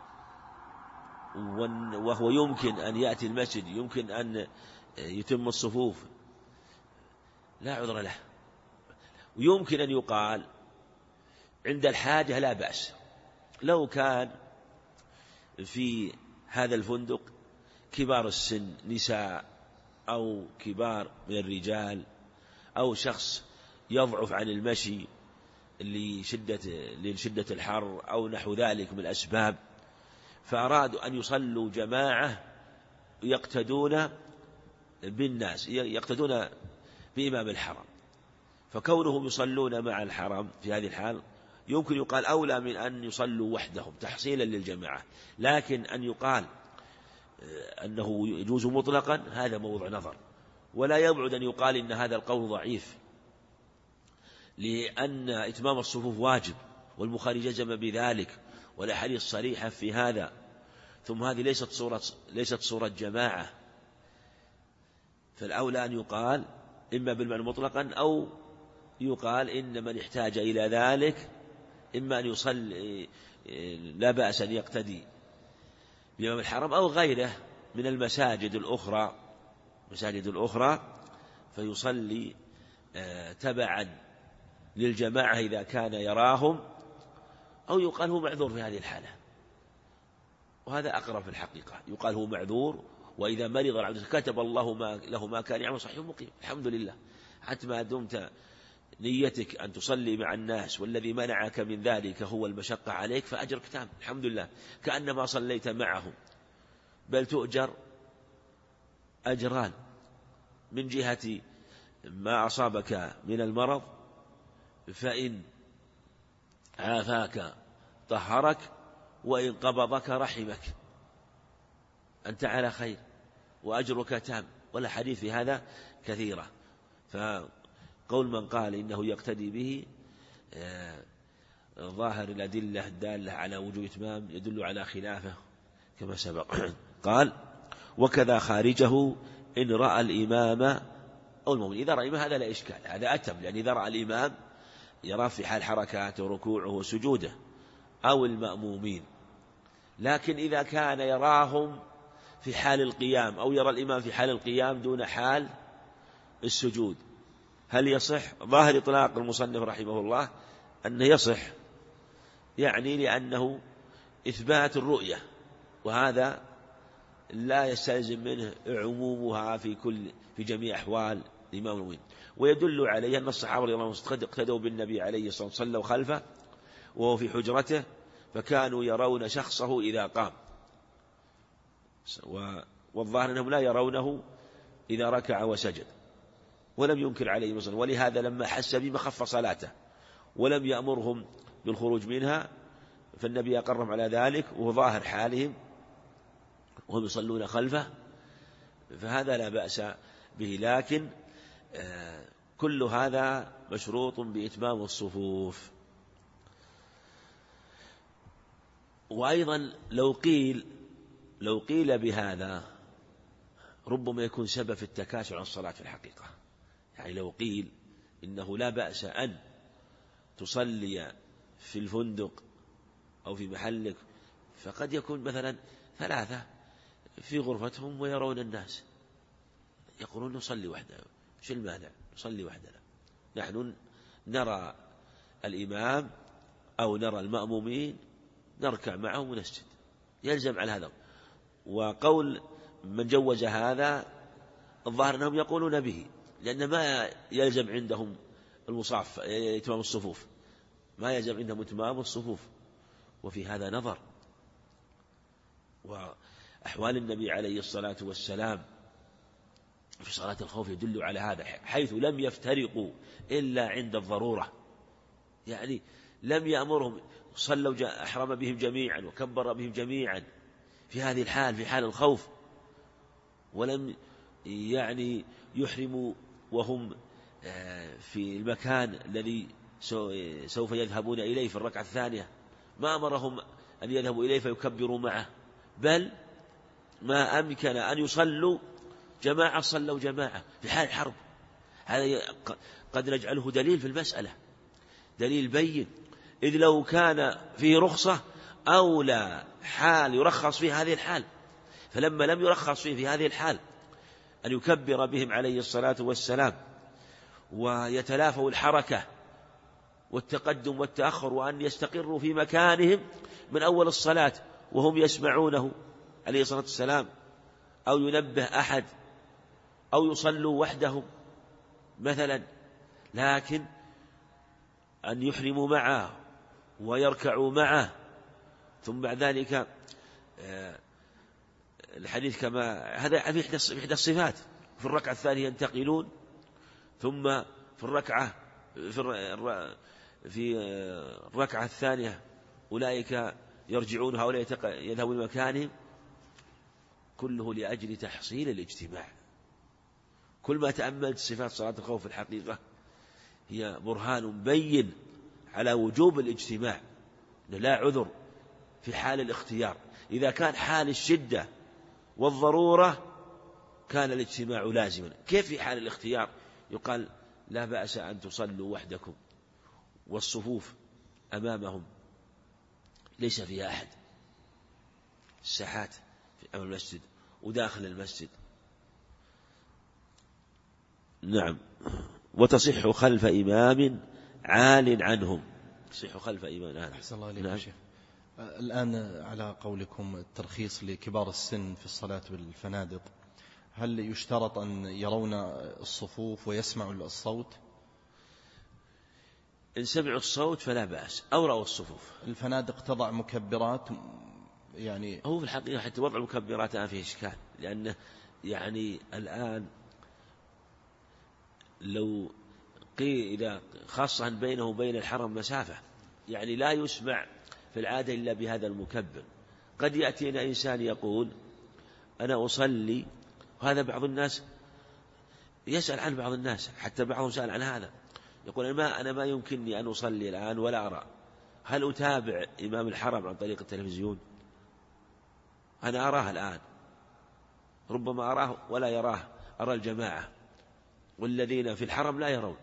وهو يمكن أن يأتي المسجد، يمكن أن يتم الصفوف، لا عذر له. ويمكن أن يقال عند الحاجة لا بأس، لو كان في هذا الفندق كبار السن، نساء أو كبار من الرجال، أو شخص يضعف عن المشي لشدة الحر أو نحو ذلك من الأسباب، فأرادوا أن يصلوا جماعة يقتدون بالناس، يقتدون بإمام الحرم، فكونهم يصلون مع الحرم في هذه الحال يمكن يقال أولى من أن يصلوا وحدهم تحصيلا للجماعة. لكن أن يقال أنه يجوز مطلقا هذا موضع نظر، ولا يبعد أن يقال إن هذا القول ضعيف، لأن إتمام الصفوف واجب، والبخاري جزم بذلك، والأحاديث صريحة في هذا. ثم هذه ليست صورة جماعة، فالأولى أن يقال إما بالمعنى مطلقا، أو يقال إن من احتاج إلى ذلك إما أن يصلي لا بأس أن يقتدي بإمام الحرم أو غيره من المساجد الأخرى فيصلي تبعا للجماعة إذا كان يراهم، أو يقال هو معذور في هذه الحالة، وهذا أقرب في الحقيقة. يقال هو معذور، وإذا مرض العبد كتب الله له ما كان يعمل صحيح مقيم، الحمد لله. حتى ما دمت نيتك أن تصلي مع الناس والذي منعك من ذلك هو المشقة عليك فأجرك تام الحمد لله، كأنما صليت معهم، بل تؤجر أجران: من جهة ما أصابك من المرض فإن عافاك طهرك، وإن قبضك رحمك، أنت على خير وأجرك تام. والحديث في هذا كثيرة. فقول من قال إنه يقتدي به ظاهر الأدلة الدالة على وجوب إتمام يدل على خلافه كما سبق. قال: وكذا خارجه إن رأى الإمام أو المؤمن. إذا رأى الإمام هذا لا إشكال، هذا أتم، لأن إذا رأى الإمام يرى في حال حركاته وركوعه وسجوده، أو المأمومين. لكن إذا كان يراهم في حال القيام، أو يرى الإمام في حال القيام دون حال السجود، هل يصح؟ ظاهر إطلاق المصنف رحمه الله أنه يصح، يعني لأنه إثبات الرؤية، وهذا لا يستلزم منه عمومها في جميع أحوال الإمام المؤمن. ويدل عليه أن الصحابة رضي الله عنهم اقتدوا بالنبي عليه الصلاة والسلام، صلوا خلفه وهو في حجرته، فكانوا يرون شخصه إذا قام. والظاهر أنهم لا يرونه إذا ركع وسجد، ولم ينكر عليه مصر، ولهذا لما حس بما خف صلاته ولم يأمرهم بالخروج منها، فالنبي أقرهم على ذلك، وهو ظاهر حالهم وهم يصلون خلفه، فهذا لا بأس به. لكن كل هذا مشروط بإتمام الصفوف. وأيضا لو قيل بهذا ربما يكون سبب في التكاسل عن الصلاة في الحقيقة. يعني لو قيل إنه لا بأس أن تصلي في الفندق أو في محلك، فقد يكون مثلا 3 في غرفتهم ويرون الناس يقولون نصلي وحدنا، شو المانع نصلي وحدنا، نحن نرى الإمام أو نرى المأمومين نركع معهم ونسجد، يلزم على هذا. وقول من جوز هذا الظاهر أنهم يقولون به، لأن ما يلزم عندهم المصاف إتمام الصفوف، ما يلزم عندهم إتمام الصفوف، وفي هذا نظر. وأحوال النبي عليه الصلاة والسلام في صلاة الخوف يدل على هذا، حيث لم يفترقوا إلا عند الضرورة، يعني لم يأمرهم صلوا أحرم بهم جميعا وكبر بهم جميعا في هذه الحال، في حال الخوف، ولم يعني يحرموا وهم في المكان الذي سوف يذهبون إليه في الركعة الثانية، ما أمرهم أن يذهبوا إليه فيكبروا معه، بل ما أمكن أن يصلوا جماعة صلوا جماعة في حال الحرب. هذا قد نجعله دليل في المسألة، دليل بين، إذ لو كان فيه رخصة أولى حال يرخص فيه هذه الحال، فلما لم يرخص فيه في هذه الحال أن يكبر بهم عليه الصلاة والسلام ويتلافوا الحركة والتقدم والتأخر، وأن يستقروا في مكانهم من أول الصلاة وهم يسمعونه عليه الصلاة والسلام، أو ينبه أحد، أو يصلوا وحدهم مثلا، لكن أن يحرموا معه ويركعوا معه، ثم بعد ذلك الحديث كما هذا في إحدى الصفات، في الركعة الثانية ينتقلون، ثم في الركعة الثانية أولئك يرجعون، هؤلاء يذهبون مكانهم، كله لأجل تحصيل الاجتماع. كل ما تأملت صفات صلاة الخوف في الحقيقة هي برهان بين على وجوب الاجتماع، لا عذر في حال الاختيار. إذا كان حال الشدة والضرورة كان الاجتماع لازما، كيف في حال الاختيار يقال لا بأس أن تصلوا وحدكم والصفوف أمامهم ليس فيها أحد، الساحات في أمام المسجد وداخل المسجد. نعم. وتصح خلف إمام عال عنهم، تصح خلف إمام عال. أحسن الله عليك. نعم. الآن على قولكم الترخيص لكبار السن في الصلاة بالفنادق، هل يشترط أن يرون الصفوف ويسمعوا الصوت؟ إن سمعوا الصوت فلا بأس، أو رأوا الصفوف. الفنادق تضع مكبرات، يعني هو في الحقيقة حتى وضع المكبرات فيه إشكال، لأنه يعني الآن لو إذا خاصة بينه وبين الحرم مسافة، يعني لا يسمع في العادة إلا بهذا المكبر. قد يأتينا إنسان يقول أنا أصلي، وهذا بعض الناس يسأل عن بعض الناس، حتى بعضهم سأل عن هذا، يقول أنا ما يمكنني أن أصلي الآن ولا أرى، هل أتابع إمام الحرم عن طريق التلفزيون؟ أنا أراه الآن، ربما أراه ولا يراه، أرى الجماعة والذين في الحرم لا يرون.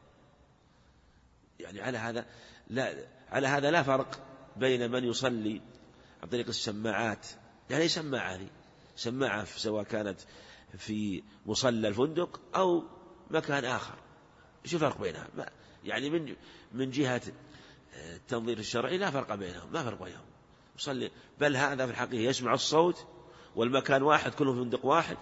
يعني على هذا لا فرق بين من يصلي عن طريق السماعات، يعني سماعة سواء كانت في مصلى الفندق أو مكان آخر، شو الفرق بينها؟ يعني من جهة التنظير الشرعي لا فرق بينهم، ما فرق بينهم يصلي، بل هذا في الحقيقة يسمع الصوت والمكان واحد، كله فندق واحد،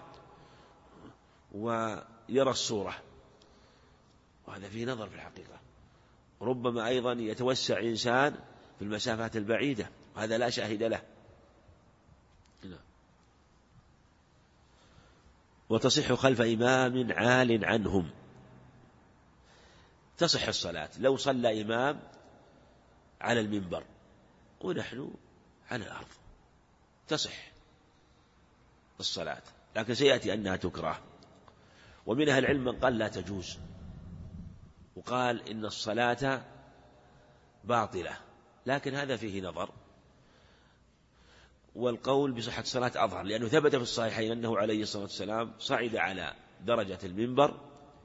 ويرى الصورة، وهذا فيه نظر في الحقيقة. ربما أيضا يتوسع إنسان في المسافات البعيدة، وهذا لا شاهد له. وتصح خلف إمام عال عنهم. تصح الصلاة لو صلى إمام على المنبر ونحن على الأرض، تصح الصلاة، لكن سيأتي أنها تكره. ومن أهل العلم من قال لا تجوز، وقال إن الصلاة باطلة، لكن هذا فيه نظر، والقول بصحة الصلاة أظهر، لأنه ثبت في الصحيحين أنه عليه الصلاة والسلام صعد على درجة المنبر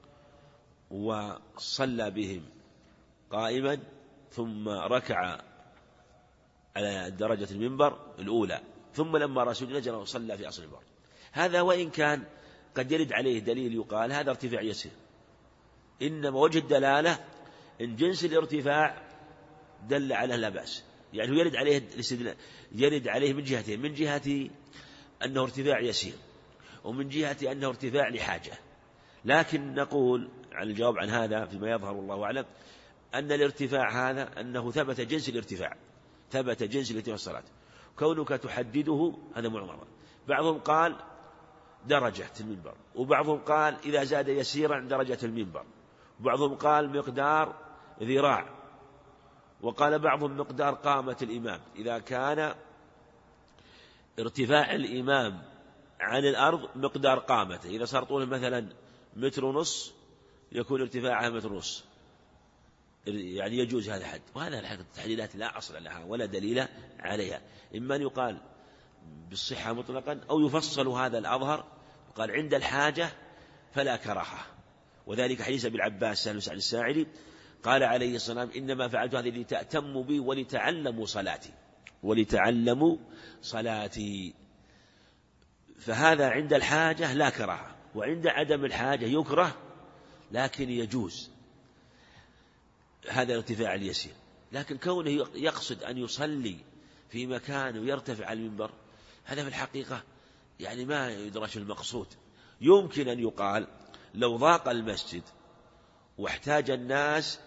وصلى بهم قائما، ثم ركع على درجة المنبر الأولى، ثم لما رسول نزل وصلى في أصل المنبر. هذا وإن كان قد يرد عليه دليل يقال هذا ارتفاع يسير، إنما وجه الدلالة إن جنس الارتفاع دل على لا بأس، يعني يرد عليه من جهتين، من جهة أنه ارتفاع يسير، ومن جهة أنه ارتفاع لحاجة. لكن نقول عن الجواب عن هذا فيما يظهر الله أعلم أن الارتفاع هذا أنه ثبت جنس الارتفاع، ثبت جنس الارتفاع الصلاة، كونك تحدده هذا معتبر. بعضهم قال درجة المنبر، وبعضهم قال إذا زاد يسيرا عن درجة المنبر، وبعضهم قال مقدار ذراع، وقال بعضهم مقدار قامة الإمام، إذا كان ارتفاع الإمام عن الأرض مقدار قامته، إذا صار طوله مثلا 1.5 متر يكون ارتفاعها 1.5 متر، يعني يجوز هذا الحد. وهذا الحد التحديدات لا أصل لها ولا دليل عليها، إما أن يقال بالصحة مطلقا أو يفصل هذا الأظهر، قال عند الحاجة فلا كراهة. وذلك حديث أبي العباس سهل بن سعد الساعدي قال عليه الصلاة والسلام إنما فعلت هذه لتأتموا بي ولتعلموا صلاتي، ولتعلموا صلاتي. فهذا عند الحاجة لا كراهة، وعند عدم الحاجة يكره، لكن يجوز هذا الارتفاع اليسير. لكن كونه يقصد أن يصلي في مكان ويرتفع على المنبر، هذا في الحقيقة يعني ما يدرش المقصود. يمكن أن يقال لو ضاق المسجد واحتاج الناس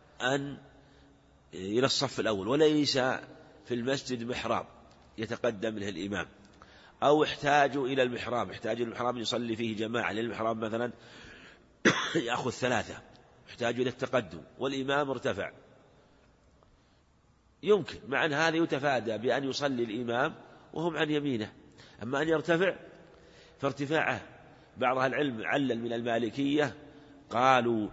إلى الصف الأول وليس في المسجد محراب يتقدم له الإمام، أو احتاجوا إلى المحراب، احتاجوا المحراب يصلي فيه جماعة، لأن المحراب مثلا يأخذ 3، احتاجوا إلى التقدم والإمام ارتفع، يمكن مع أن هذا يتفادى بأن يصلي الإمام وهم عن يمينه. أما أن يرتفع فارتفاعه بعض أهل العلم علل من المالكية قالوا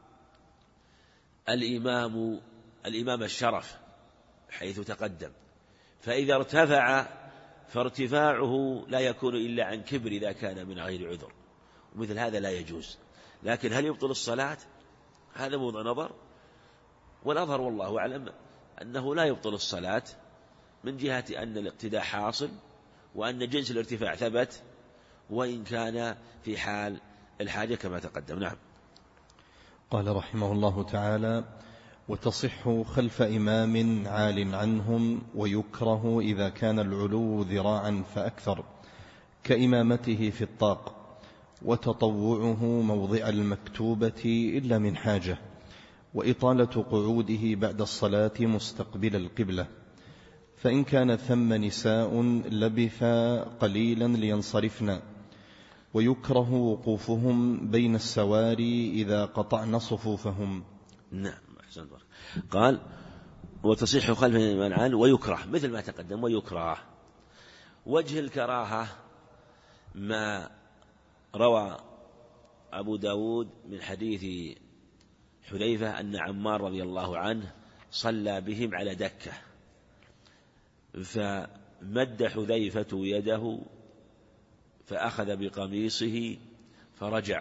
الإمام الشرف حيث تقدم، فإذا ارتفع فارتفاعه لا يكون إلا عن كبر إذا كان من غير عذر، ومثل هذا لا يجوز. لكن هل يبطل الصلاة؟ هذا موضع نظر، والأظهر والله أعلم أنه لا يبطل الصلاة، من جهة أن الاقتداء حاصل وأن جنس الارتفاع ثبت، وإن كان في حال الحاجة كما تقدم. نعم. قال رحمه الله تعالى: وتصح خلف إمام عال عنهم، ويكره إذا كان العلو ذراعا فأكثر كإمامته في الطاق، وتطوعه موضع المكتوبة إلا من حاجة، وإطالة قعوده بعد الصلاة مستقبل القبلة، فإن كان ثم نساء لبثا قليلا لينصرفن، ويكره وقوفهم بين السواري إذا قطعن صفوفهم. نعم. قال وتصح خلف الإمام عال ويكره، مثل ما تقدم ويكره. وجه الكراهة ما روى أبو داود من حديث حذيفة أن عمار رضي الله عنه صلى بهم على دكة، فمد حذيفة يده فأخذ بقميصه فرجع،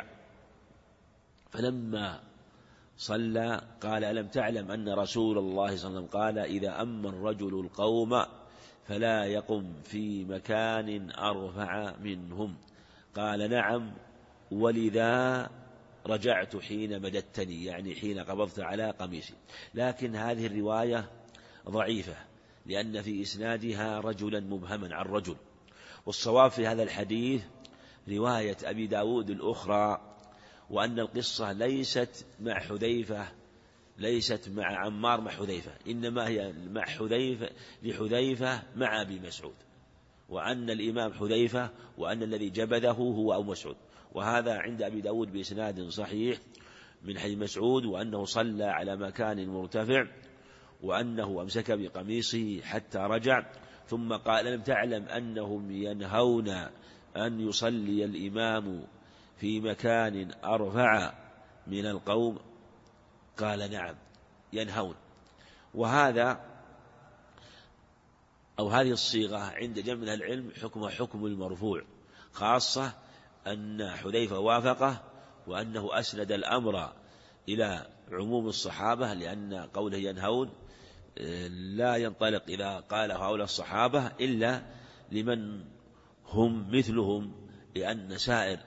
فلما صلى قال ألم تعلم أن رسول الله صلى الله عليه وسلم قال إذا أما الرجل القوم فلا يقم في مكان أرفع منهم؟ قال نعم، ولذا رجعت حين مددتني، يعني حين قبضت على قميصي. لكن هذه الرواية ضعيفة لأن في إسنادها رجلا مبهما عن رجل، والصواب في هذا الحديث رواية أبي داود الأخرى، وأن القصة ليست مع حذيفة، ليست مع عمار مع حذيفة، إنما هي مع حذيفة لحذيفة مع أبي مسعود، وأن الإمام حذيفة، وأن الذي جبذه هو أبو مسعود. وهذا عند أبي داود بإسناد صحيح من حديث مسعود، وأنه صلى على مكان مرتفع، وأنه أمسك بقميصه حتى رجع، ثم قال: ألم تعلم أنهم ينهون أن يصلي الإمام في مكان أرفع من القوم؟ قال: نعم ينهون. وهذا أو هذه الصيغة عند جمع من العلم حكم المرفوع، خاصة أن حذيفة وافقه، وأنه أسند الأمر إلى عموم الصحابة، لأن قوله ينهون لا ينطلق إذا قال هؤلاء الصحابة إلا لمن هم مثلهم، لأن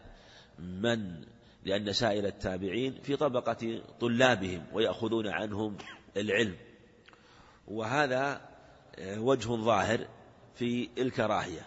سائر التابعين في طبقة طلابهم ويأخذون عنهم العلم. وهذا وجه ظاهر في الكراهية.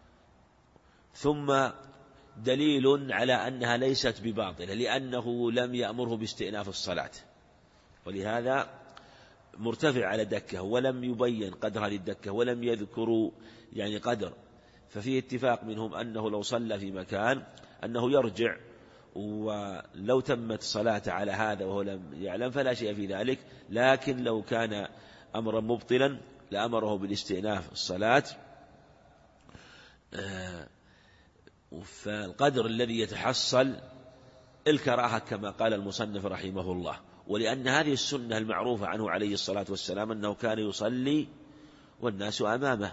ثم دليل على أنها ليست بباطلة، لأنه لم يأمره باستئناف الصلاة، ولهذا مرتفع على دكة، ولم يبين قدر هذه الدكة، ولم يذكروا يعني قدر. ففيه اتفاق منهم أنه لو صلى في مكان أنه يرجع، ولو تمت صلاة على هذا وهو لم يعلم فلا شيء في ذلك. لكن لو كان أمرا مبطلا لأمره بالاستئناف الصلاة. فالقدر الذي يتحصل الكراهة كما قال المصنف رحمه الله. ولأن هذه السنة المعروفة عنه عليه الصلاة والسلام أنه كان يصلي والناس أمامه،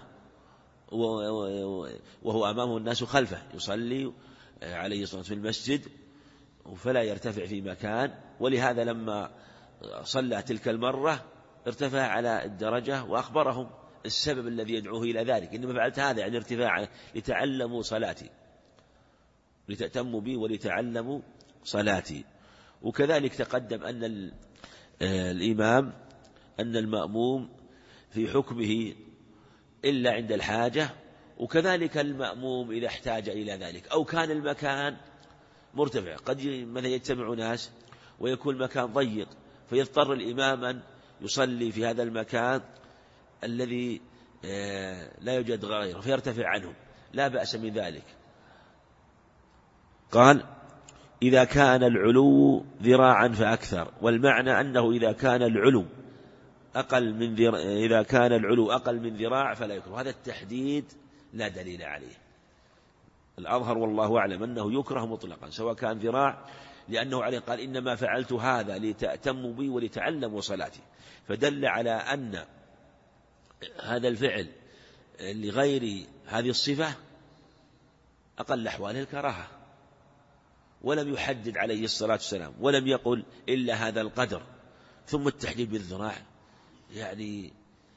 وهو أمامه الناس خلفه، يصلي عليه الصلاة والسلام في المسجد فلا يرتفع في مكان. ولهذا لما صلى تلك المرة ارتفع على الدرجة وأخبرهم السبب الذي يدعوه إلى ذلك: إنما فعلت هذا يعني ارتفاع لتعلموا صلاتي، لتأتموا بي ولتعلموا صلاتي. وكذلك تقدم أن الإمام أن المأموم في حكمه إلا عند الحاجة، وكذلك المأموم إذا احتاج إلى ذلك أو كان المكان مرتفع. قد مثلا يجتمع ناس ويكون المكان ضيق، فيضطر الإمام أن يصلي في هذا المكان الذي لا يوجد غيره فيرتفع عنه، لا بأس من ذلك. قال: إذا كان العلو ذراعا فأكثر. والمعنى أنه إذا كان العلو أقل من ذراع فلا يكره. هذا التحديد لا دليل عليه. الأظهر والله أعلم أنه يكره مطلقا سواء كان ذراع، لأنه عليه قال: إنما فعلت هذا لتأتموا بي ولتعلموا صلاتي. فدل على أن هذا الفعل لغير هذه الصفة أقل أحواله الكراهة، ولم يحدد عليه الصلاة والسلام، ولم يقل إلا هذا القدر. ثم التحديد بالذراع يعني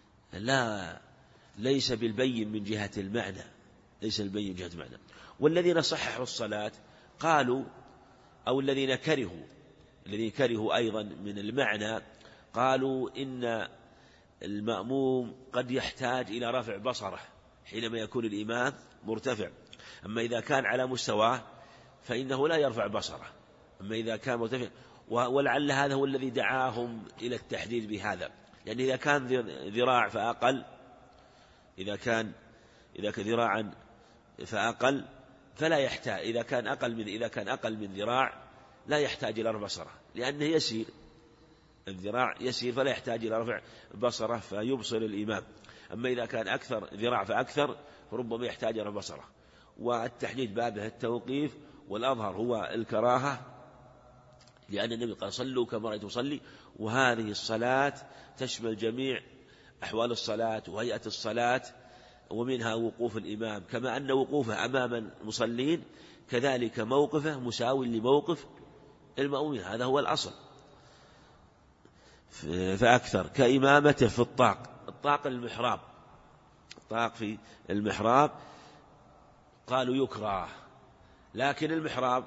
ليس بالبين من جهة المعنى، ليس البين من جهة المعنى. والذين صححوا الصلاة قالوا، أو الذين كرهوا أيضا من المعنى، قالوا إن المأموم قد يحتاج إلى رفع بصره حينما يكون الإمام مرتفع. أما إذا كان على مستواه فإنه لا يرفع بصره، أما إذا كان مرتفع. ولعل هذا هو الذي دعاهم إلى التحديد بهذا، يعني إذا كان ذراع فأقل، إذا كان ذراعا فأقل فلا يحتاج، إذا كان أقل من ذراع لا يحتاج إلى رفع بصره، لأنه يسير، الذراع يسير فلا يحتاج إلى رفع بصره فيبصر الإمام. أما إذا كان أكثر ذراع فأكثر فربما يحتاج إلى بصره. والتحديد بابه التوقيف، والأظهر هو الكراهة، لأن النبي قال: صلوا كما رأيتم أصلي. وهذه الصلاة تشمل جميع أحوال الصلاة وهيئة الصلاة، ومنها وقوف الإمام، كما أن وقوفه أمام المصلين كذلك موقفه مساوي لموقف المأمومين، هذا هو الأصل. فأكثر كإمامته في الطاق في المحراب قالوا يكره. لكن المحراب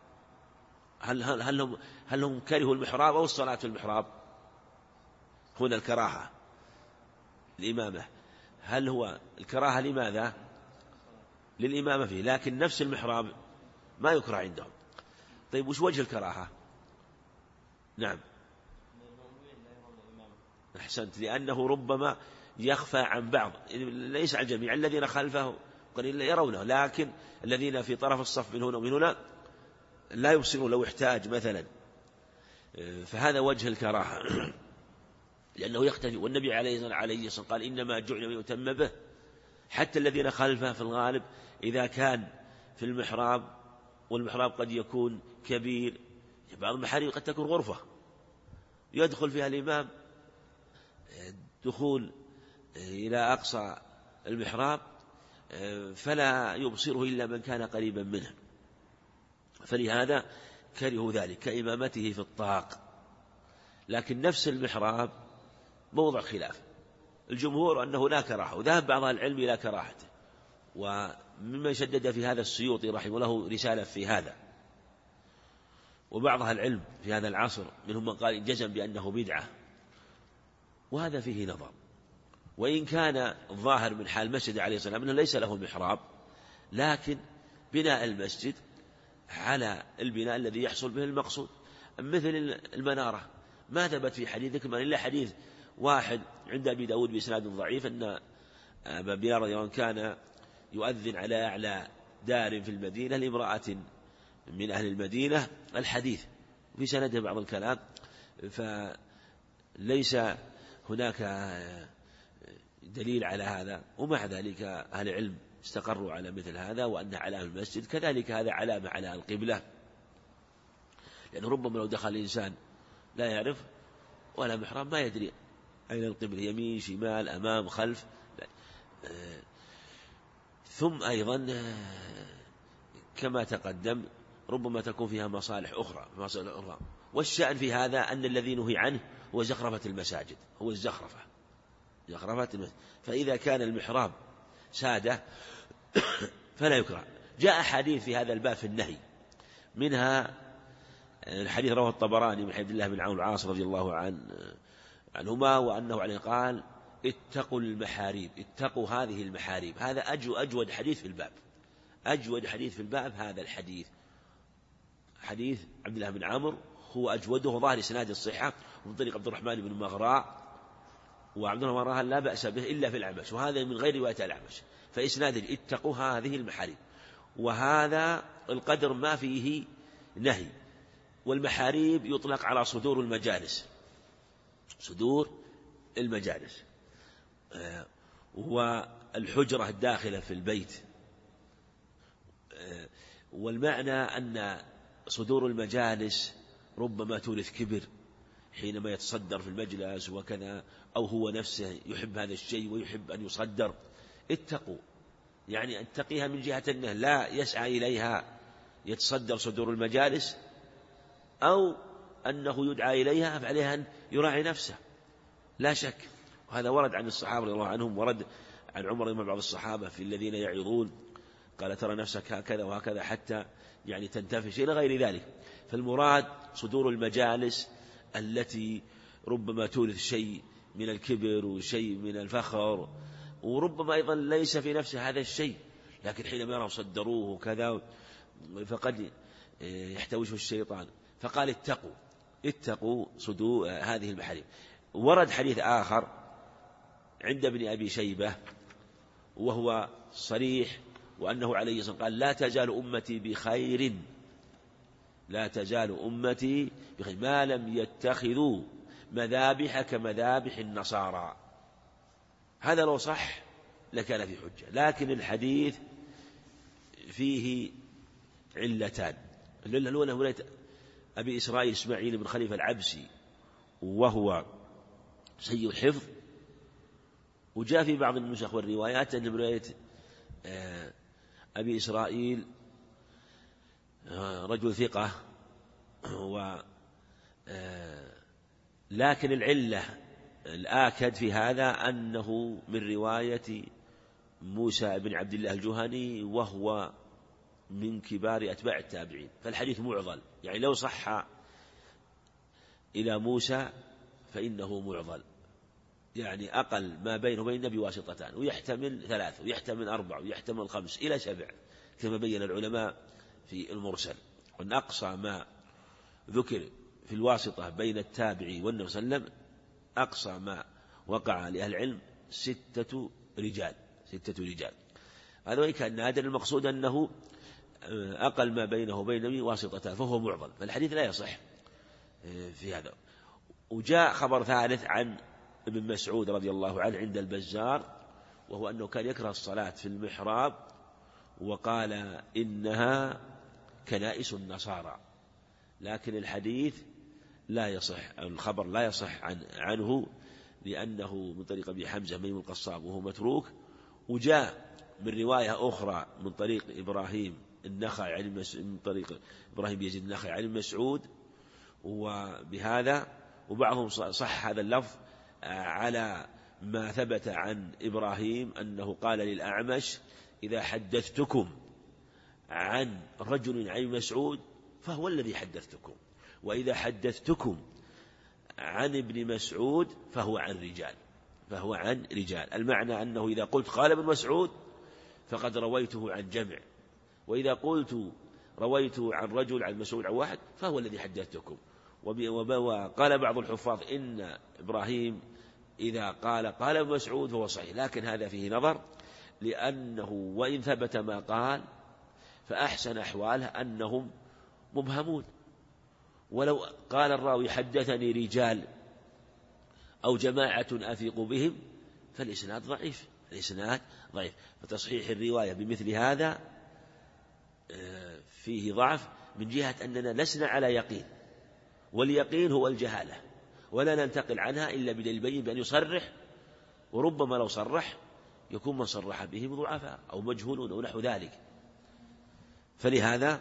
هل هم كرهوا المحراب أو الصلاة في المحراب؟ هنا الكراهة الإمامة. هل هو الكراهة لماذا؟ للإمامة فيه، لكن نفس المحراب ما يكره عندهم. طيب وش وجه الكراهة؟ نعم أحسنت، لأنه ربما يخفى عن بعض، ليس عن الجميع. الذين خلفه قليل يرونه، لكن الذين في طرف الصف من هنا ومن هنا لا يبصرون لو احتاج مثلا. فهذا وجه الكراهة لأنه يختفي، والنبي عليه الصلاة والسلام قال إنما جعل من يتم به. حتى الذين خلفه في الغالب إذا كان في المحراب، والمحراب قد يكون كبير، بعض المحاريب قد تكون غرفة يدخل فيها الإمام دخول إلى أقصى المحراب فلا يبصره إلا من كان قريبا منه، فلهذا كرهوا ذلك كإمامته في الطاق. لكن نفس المحراب موضع خلاف، الجمهور أنه لا كراهة، وذهب بعض العلم إلى كراهته، ومما شدد في هذا السيوطي رحمه له رسالة في هذا. وبعض العلم في هذا العصر منهم من قال جزم بأنه بدعة، وهذا فيه نظر. وإن كان الظاهر من حال المسجد عليه الصلاة والسلام أنه ليس له محراب، لكن بناء المسجد على البناء الذي يحصل به المقصود، مثل المنارة ما ثبت في حديث ذكر إلا حديث واحد عند أبي داود بإسناد ضعيف أن أبا بلال رضي الله عنه كان يؤذن على أعلى دار في المدينة لامرأة من أهل المدينة، الحديث في سنده بعض الكلام، فليس هناك دليل على هذا. ومع ذلك أهل العلم استقروا على مثل هذا، وأن علامة المسجد كذلك هذا علامة على القبلة، لأنه ربما لو دخل الإنسان لا يعرف ولا محرم ما يدري أين القبلة، يمين شمال أمام خلف. ثم أيضا كما تقدم ربما تكون فيها مصالح أخرى. والشأن في هذا أن الذي نهي عنه هو زخرفة المساجد، هو الزخرفة، زخرفة المساجد. فإذا كان المحراب سادة فلا يكره. جاء حديث في هذا الباب في النهي، منها الحديث رواه الطبراني من حديث الله بن عون العاص رضي الله عنهما، وأنه عليه قال اتقوا المحاريب، اتقوا هذه المحاريب. هذا أجود حديث في الباب، أجود حديث في الباب هذا الحديث، حديث عبد الله بن عمرو هو أجوده، ظاهر إسناد الصحة من طريق عبد الرحمن بن مغراء، وعبد الرحمن مغراء لا بأس به إلا في الأعمش، وهذا من غير رواية الأعمش. فإسناد اتقوا هذه المحاريب، وهذا القدر ما فيه نهي. والمحاريب يطلق على صدور المجالس، صدور المجالس، والحجرة الداخلة في البيت. والمعنى أن صدور المجالس ربما تورث كبر حينما يتصدر في المجلس وكذا، أو هو نفسه يحب هذا الشيء ويحب أن يصدر. اتقوا يعني أن تقيها من جهة أنه لا يسعى إليها يتصدر صدور المجالس، أو أنه يدعى إليها فعليها أن يراعي نفسه لا شك. وهذا ورد عن الصحابة رضي الله عنهم، ورد عن عمر ومن بعض الصحابة في الذين يعظون قال ترى نفسك هكذا وهكذا حتى يعني تنتفش إلى غير ذلك. فالمراد صدور المجالس التي ربما تورث شيء من الكبر وشيء من الفخر، وربما أيضا ليس في نفسه هذا الشيء، لكن حينما يروا صدروه كذا فقد يحتوشه الشيطان. فقال اتقوا صدور هذه المحاريب. ورد حديث آخر عند ابن أبي شيبة وهو صريح، وأنه عليه الصلاة والسلام قال لا تزال أمتي بخير، لا تزال أمتي بخير ما لم يتخذوا مذابح كمذابح النصارى. هذا لو صح لكان في حجة، لكن الحديث فيه علتان. العلة الأولى ولاية أبي إسرائيل إسماعيل بن خليفة العبسي وهو سيء الحفظ، وجاء في بعض النسخ والروايات أن ولاية أبي إسرائيل رجل ثقة، لكن العلة الآكد في هذا أنه من رواية موسى بن عبد الله الجهني وهو من كبار أتباع التابعين، فالحديث معضل، يعني لو صح إلى موسى فإنه معضل، يعني أقل ما بينه وبين النبي واسطتان، ويحتمل 3 ويحتمل 4 ويحتمل 5 إلى 7 كما بين العلماء في المرسل. وأن أقصى ما ذكر في الواسطة بين التابعي والنبي صلى الله عليه وسلم أقصى ما وقع لأهل العلم 6 رجال. هذا وإن كان نادر، المقصود أنه أقل ما بينه وبين النبي واسطتان، فهو معضل، فالحديث لا يصح في هذا. وجاء خبر ثالث عن ابن مسعود رضي الله عنه عند البزار، وهو أنه كان يكره الصلاة في المحراب، وقال إنها كنائس النصارى، لكن الحديث لا يصح، الخبر لا يصح عنه، لأنه من طريق أبي حمزة ميم القصاب وهو متروك. وجاء من رواية أخرى من طريق إبراهيم النخعي من طريق إبراهيم يزيد النخعي عن مسعود، وبهذا وبعضهم صح هذا اللفظ على ما ثبت عن إبراهيم أنه قال للأعمش: إذا حدثتكم عن رجل عن مسعود فهو الذي حدثتكم، وإذا حدثتكم عن ابن مسعود فهو عن رجال. المعنى أنه إذا قلت قال ابن مسعود فقد رويته عن جمع، وإذا قلت رويته عن رجل عن مسعود عن واحد فهو الذي حدثتكم. وقال بعض الحفاظ إن إبراهيم إذا قال ابن مسعود فهو صحيح، لكن هذا فيه نظر، لأنه وإن ثبت ما قال فأحسن أحواله أنهم مبهمون. ولو قال الراوي حدثني رجال أو جماعة أثق بهم فالإسناد ضعيف، فتصحيح الرواية بمثل هذا فيه ضعف، من جهة أننا لسنا على يقين، واليقين هو الجهالة، ولا ننتقل عنها إلا بدليل بين بأن يصرح، وربما لو صرح يكون من صرح بهم ضعفاء أو مجهولون أو نحو ذلك. فلهذا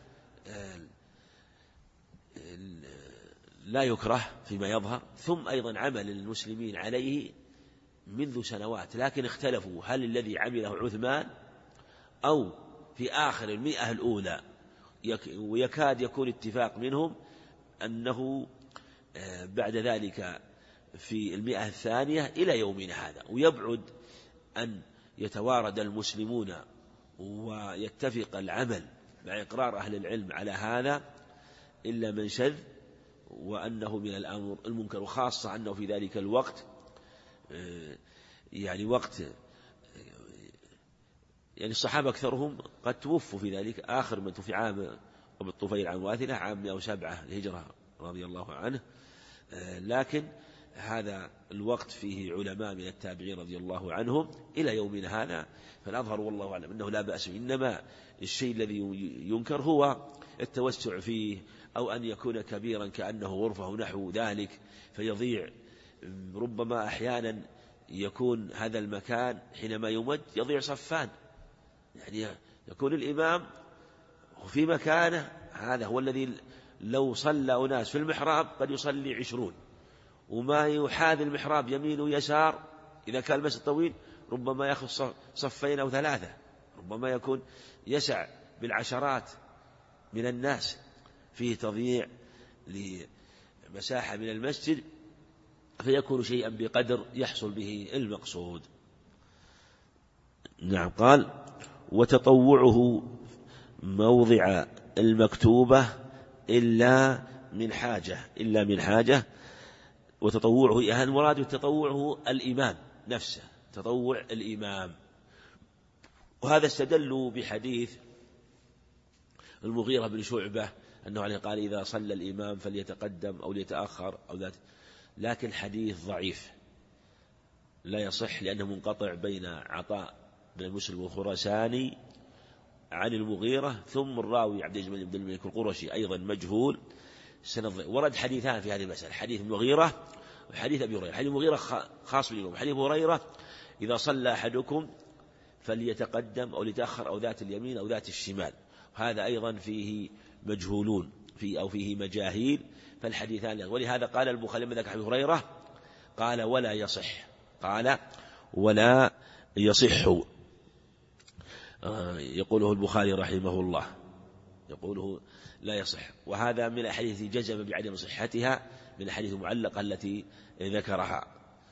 لا يكره فيما يظهر. ثم أيضا عمل المسلمين عليه منذ سنوات، لكن اختلفوا هل الذي عمله عثمان أو في آخر 100 الأولى، ويكاد يكون اتفاق منهم أنه بعد ذلك في 100 الثانية إلى يومنا هذا. ويبعد أن يتوارد المسلمون ويتفق العمل مع إقرار أهل العلم على هذا إلا من شذ، وأنه من الأمر المنكر، وخاصة أنه في ذلك الوقت وقت الصحابة أكثرهم قد توفوا في ذلك، آخر من توفي عام أبو الطفيل عام واثلة عام 107 الهجرة رضي الله عنه. لكن هذا الوقت فيه علماء من التابعين رضي الله عنهم إلى يومنا هذا، فالأظهر والله أعلم أنه لا بأس، إنما الشيء الذي ينكر هو التوسع فيه، أو أن يكون كبيرا كأنه غرفة ونحو ذلك فيضيع. ربما أحيانا يكون هذا المكان حينما يمد يضيع صفان، يكون الإمام في مكانه، هذا هو الذي لو صلى أناس في المحراب قد يصلي 20، وما يحاذي المحراب يمين ويسار إذا كان المسجد طويل ربما يأخذ صفين أو 3، ربما يكون يسع بالعشرات من الناس، فيه تضييع لمساحة من المسجد، فيكون شيئا بقدر يحصل به المقصود. نعم. قال: وتطوعه موضع المكتوبة إلا من حاجة. وتطوعه المراد تطوعه الإمام نفسه، تطوع الإمام. وهذا استدلوا بحديث المغيرة بن شعبة أنه عليه قال: إذا صلى الإمام فليتقدم أو ليتأخر أو ذات، لكن حديث ضعيف لا يصح، لأنه منقطع بين عطاء بن مسلم الخراساني عن المغيرة، ثم الراوي عبد العزيز بن الملك القرشي أيضا مجهول. ورد حديثان في هذه المسألة، حديث المغيرة وحديث أبي هريرة. حديث المغيرة خاص بالإمام، حديث هريرة: إذا صلى أحدكم فليتقدم أو ليتأخر أو ذات اليمين أو ذات الشمال. هذا أيضا فيه مجهولون أو فيه مجاهيل، فالحديثان. ولهذا قال البخاري لما ذكر أبي هريرة قال: ولا يصح. يقوله البخاري رحمه الله، يقوله لا يصح، وهذا من الأحاديث جزم بعدم صحتها، من الأحاديث المعلقة التي ذكرها.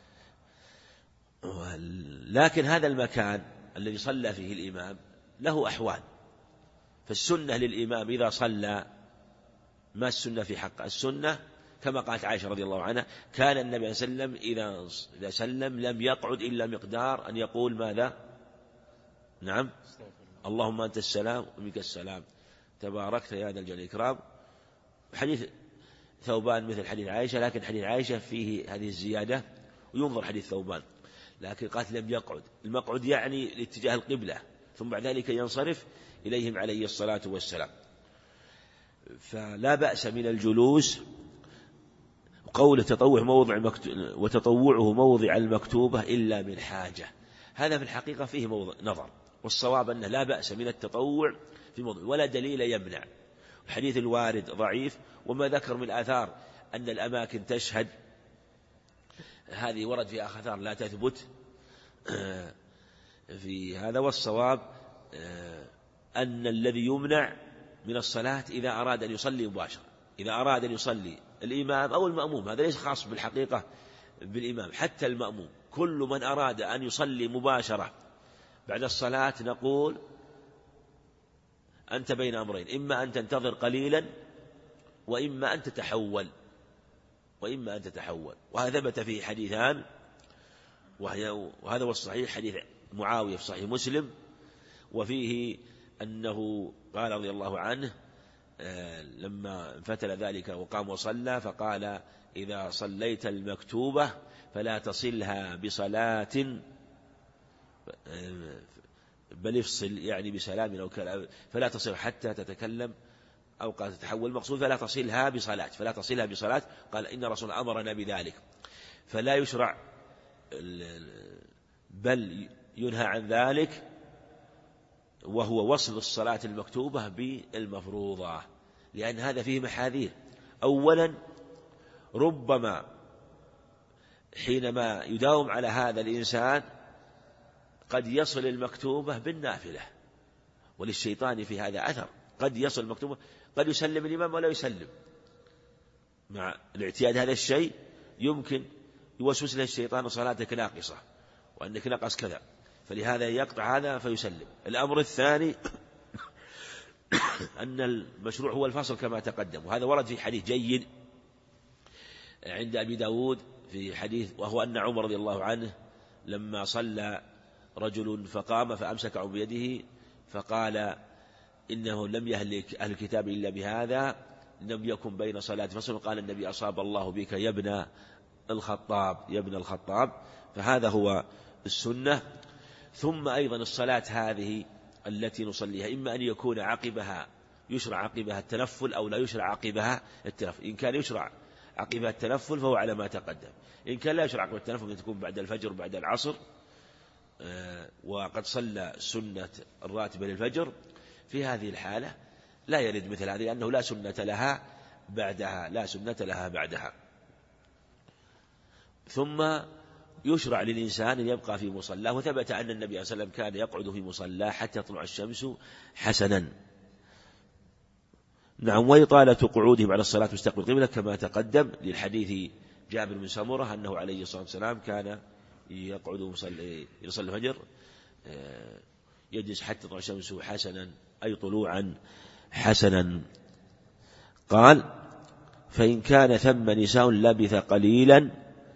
لكن هذا المكان الذي صلى فيه الإمام له أحوال، فالسنة للإمام إذا صلى، ما السنة في حق؟ السنة كما قالت عائشة رضي الله عنها: كان النبي صلى الله عليه وسلم إذا سلم لم يقعد إلا مقدار أن يقول ماذا؟ نعم، اللهم أنت السلام ومنك السلام تباركت يا ذا الجلال والإكرام. حديث ثوبان مثل حديث عائشة، لكن حديث عائشة فيه هذه الزيادة وينظر حديث ثوبان، لكن قالت لم يقعد. المقعد يعني لاتجاه القبلة، ثم بعد ذلك ينصرف إليهم عليه الصلاة والسلام. فلا بأس من الجلوس. قول وتطوعه موضع المكتوبة إلا من حاجة، هذا في الحقيقة فيه موضع نظر، والصواب أنه لا بأس من التطوع في موضع ولا دليل يمنع. الحديث الوارد ضعيف، وما ذكر من آثار أن الأماكن تشهد، هذه ورد في آثار لا تثبت في هذا. والصواب أن الذي يمنع من الصلاة إذا أراد أن يصلي مباشرة، إذا أراد أن يصلي الإمام أو المأموم، هذا ليس خاص بالحقيقة بالإمام، حتى المأموم كل من أراد أن يصلي مباشرة بعد الصلاة نقول أنت بين أمرين، إما أن تنتظر قليلا وإما أن تتحول، وهذا ثبت فيه حديثان، وهذا هو الصحيح، حديث معاوية في صحيح مسلم، وفيه أنه قال رضي الله عنه لما انفتل ذلك وقام وصلى فقال إذا صليت المكتوبة فلا تصلها بصلاة، بل افصل يعني بسلام أو كلام، فلا تصل حتى تتكلم أو قال تتحول، مقصود فلا تصلها بصلاة، قال إن رسول أمرنا بذلك. فلا يشرع بل ينهى عن ذلك، وهو وصل الصلاة المكتوبة بالمفروضة، لأن هذا فيه محاذير. أولا ربما حينما يداوم على هذا الإنسان قد يصل المكتوبة بالنافلة، وللشيطان في هذا أثر، قد يصل المكتوبة، قد يسلم الإمام ولا يسلم، مع الاعتياد هذا الشيء يمكن يوسوس له الشيطان صلاتك ناقصة وأنك نقص كذا، فلهذا يقطع هذا فيسلم. الأمر الثاني أن المشروع هو الفصل كما تقدم، وهذا ورد في حديث جيد عند أبي داود في حديث، وهو أن عمر رضي الله عنه لما صلى رجل فقام فأمسك عن بيده فقال إنه لم يهلك أهل الكتاب إلا بهذا، لم يكن بين صلاة فصل، قال النبي أصاب الله بك يا ابن الخطاب، فهذا هو السنة. ثم أيضا الصلاة هذه التي نصليها إما أن يكون عقبها يشرع عقبها التنفل أو لا يشرع عقبها التنفل. إن كان يشرع عقبها التنفل فهو على ما تقدم، إن كان لا يشرع عقبها التنفل تكون بعد الفجر بعد العصر، وقد صلى سنة الراتبة للفجر، في هذه الحالة لا يرد مثل هذه، لأنه لا سنة لها بعدها. ثم يشرع للإنسان أن يبقى في مصلاه، وثبت أن النبي صلى الله عليه وسلم كان يقعد في مصلاه حتى تطلع الشمس حسنا. نعم، وإطالة قعوده بعد الصلاة مستقبل القبلة كما تقدم، للحديث جابر بن سمرة أنه عليه الصلاة والسلام كان يقعد يصلي الفجر يجلس حتى تطلع الشمس حسنا، أي طلوعا حسنا. قال فإن كان ثم نساء لبث قليلا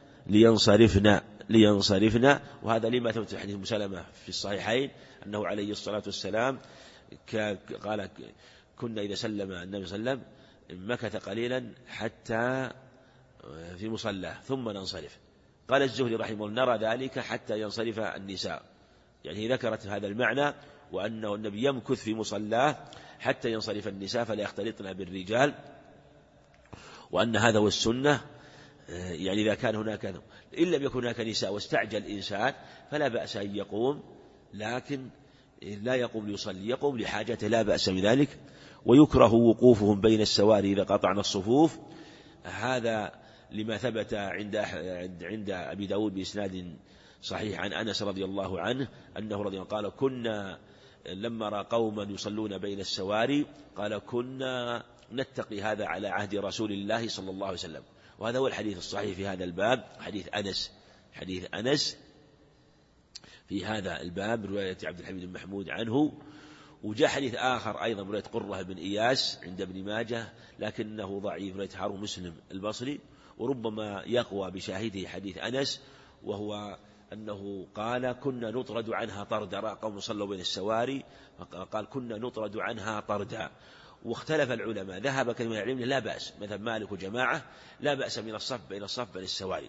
لينصرفن، وهذا لما ثبت في حديث مسلمة في الصحيحين أنه عليه الصلاة والسلام قال كنا إذا سلم النبي صلى الله عليه وسلم مكث قليلا حتى في مصلاه ثم ننصرف. قال الزهري رحمه الله نرى ذلك حتى ينصرف النساء، يعني ذكرت هذا المعنى، وأنه النبي يمكث في مصلاه حتى ينصرف النساء فلا يختلطن بالرجال، وأن هذا هو السنة. يعني إذا كان هناك إن لم يكن هناك نساء واستعجل الإنسان فلا بأس أن يقوم، لكن لا يقوم ليصلي، يقوم لحاجته، لا بأس بذلك. ويكره وقوفهم بين السواري إذا قطعنا الصفوف، هذا لما ثبت عند أبي داود بإسناد صحيح عن أنس رضي الله عنه أنه رضي الله قال كنا لما رأى قوما يصلون بين السواري قال كنا نتقي هذا على عهد رسول الله صلى الله عليه وسلم. وهذا هو الحديث الصحيح في هذا الباب، حديث أنس في هذا الباب رواية عبد الحميد بن محمود عنه. وجاء حديث آخر أيضا رواية قرة بن إياس عند ابن ماجه لكنه ضعيف، رواية هارون مسلم البصري، وربما يقوى بشاهده حديث أنس، وهو أنه قال كنا نطرد عنها طردا، رأى قوم صلوا بين السواري فقال كنا نطرد عنها طردا. واختلف العلماء، ذهب كثير من العلم لا بأس، مثل مالك وجماعة لا بأس من الصف بين الصف بين السواري.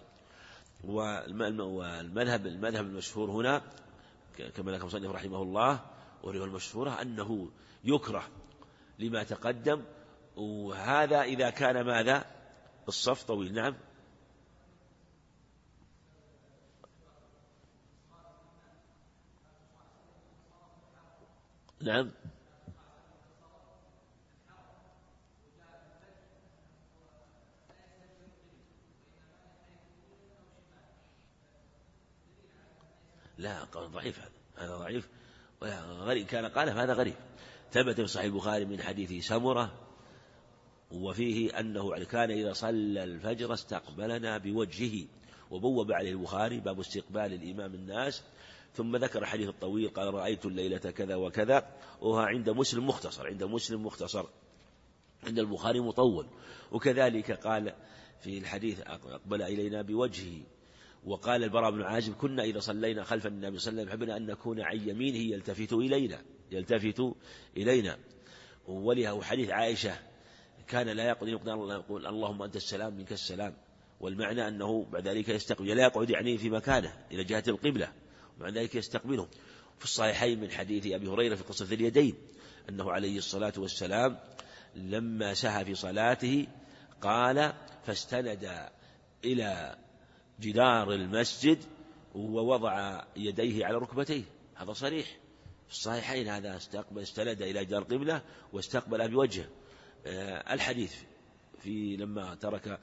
والمذهب المشهور هنا كما ذكر المصنف رحمه الله ورواية المشهورة أنه يكره لما تقدم، وهذا إذا كان ماذا الصف طويل. نعم نعم لا قول ضعيف، هذا ضعيف غريب، كان قال هذا غريب. ثبت في صحيح البخاري من حديث سمرة وفيه أنه كان إذا صلى الفجر استقبلنا بوجهه، وبوب عليه البخاري باب استقبال الإمام الناس، ثم ذكر الحديث الطويل قال رأيت الليلة كذا وكذا، وهو عند مسلم مختصر، عند البخاري مطول. وكذلك قال في الحديث أقبل إلينا بوجهه. وقال البراء بن عازب كنا إذا صلينا خلف النبي صلى الله عليه وسلم حبنا أن نكون عن يمينه يلتفت إلينا. وله حديث عائشة كان لا يقول اللهم أنت السلام منك السلام، والمعنى أنه بعد ذلك يستقبل، لا يقعد يعني في مكانه إلى جهة القبلة، ومع ذلك يستقبله. في الصحيحين من حديث أبي هريرة في قصة اليدين أنه عليه الصلاة والسلام لما سهى في صلاته قال فاستند إلى جدار المسجد ووضع يديه على ركبتيه، هذا صريح في الصحيحين، هذا استند إلى جدار القبلة واستقبل بوجهه. الحديث في لما ترك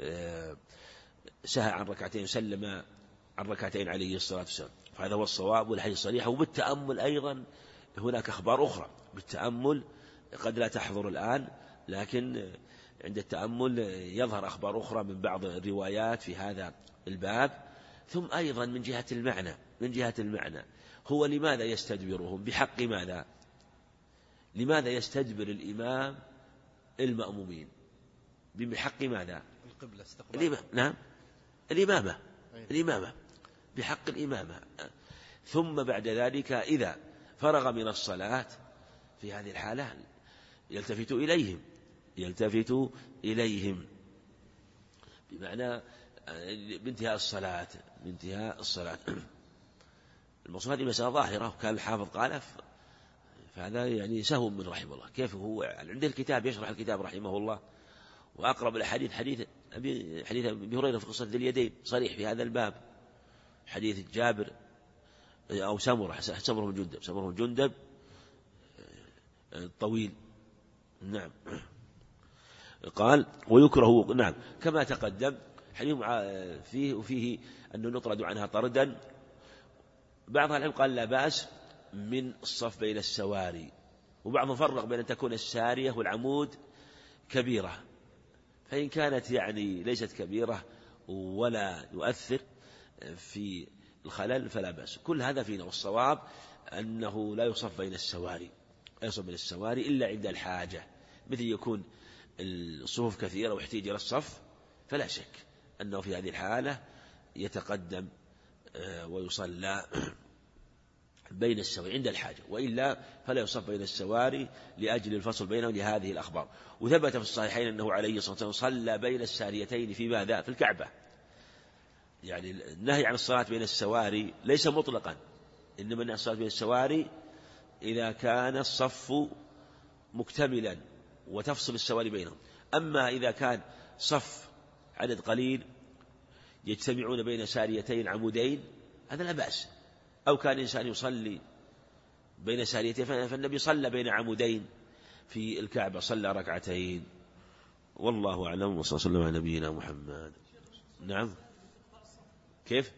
سهى عن ركعتين سلم عن ركعتين عليه الصلاة والسلام، فهذا هو الصواب والحديث صريح. وبالتأمل أيضا هناك أخبار أخرى بالتأمل قد لا تحضر الآن، لكن عند التأمل يظهر أخبار أخرى من بعض الروايات في هذا الباب. ثم أيضا من جهة المعنى هو لماذا يستدبرهم بحق ماذا؟ لماذا يستدبر الإمام المأمومين بحق ماذا؟ القبلة استقبال. نعم الإمامة بحق الإمامة. ثم بعد ذلك إذا فرغ من الصلاة في هذه الحالة يلتفت إليهم بمعنى بانتهاء الصلاة. المقصود هذه مسألة ظاهرة، وكان الحافظ قال فهذا يعني سهو من رحمه الله. كيف هو عنده الكتاب يشرح الكتاب رحمه الله، وأقرب الحديث حديث أبي هريرة في قصة ذي اليدين صريح في هذا الباب، حديث جابر أو سمرة بن جندب طويل. نعم قال ويكره، نعم كما تقدم حديث فيه أنه نطرد عنها طردا. بعض العلم قال لا بأس من الصف بين السواري، وبعضهم فرق بين أن تكون السارية والعمود كبيرة، فإن كانت يعني ليست كبيرة ولا يؤثر في الخلل فلا بأس. كل هذا فينا، والصواب أنه لا يصف بين السواري إلا عند الحاجة، مثل يكون الصفوف كثيرة واحتاج إلى الصف فلا شك أنه في هذه الحالة يتقدم ويصلى بين السواري عند الحاجة، وإلا فلا يصف بين السواري لأجل الفصل بينهم لهذه الأخبار. وثبت في الصحيحين أنه عليه الصلاة والسلام صلى بين الساريتين في ماذا؟ في الكعبة. يعني النهي عن الصلاة بين السواري ليس مطلقا، إنما النهي عن الصلاة بين السواري إذا كان الصف مكتملا وتفصل السواري بينهم. أما إذا كان صف عدد قليل يجتمعون بين ساريتين عمودين هذا لا بأس. أو كان إنسان يصلي بين ساريتين، فالنبي صلى بين عمودين في الكعبة، صلى ركعتين. والله أعلم، وصلى الله وسلم على نبينا محمد. نعم كيف؟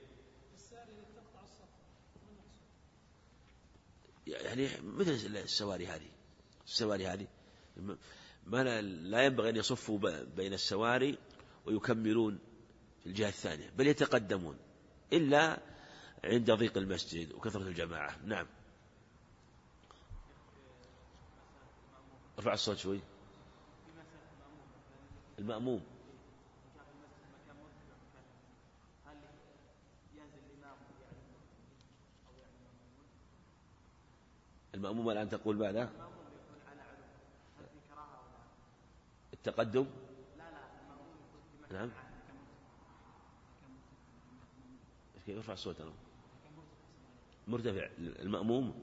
يعني مثل السواري هذه ما لا ينبغي أن يصفوا بين السواري ويكملون في الجهة الثانية، بل يتقدمون إلا عند ضيق المسجد وكثرة الجماعة. نعم ارفع الصوت شوي. المأموم المأموم الآن تقول ماذا؟ التقدم. نعم. كيف يرفع الصوت أنا؟ مرتفع المأموم.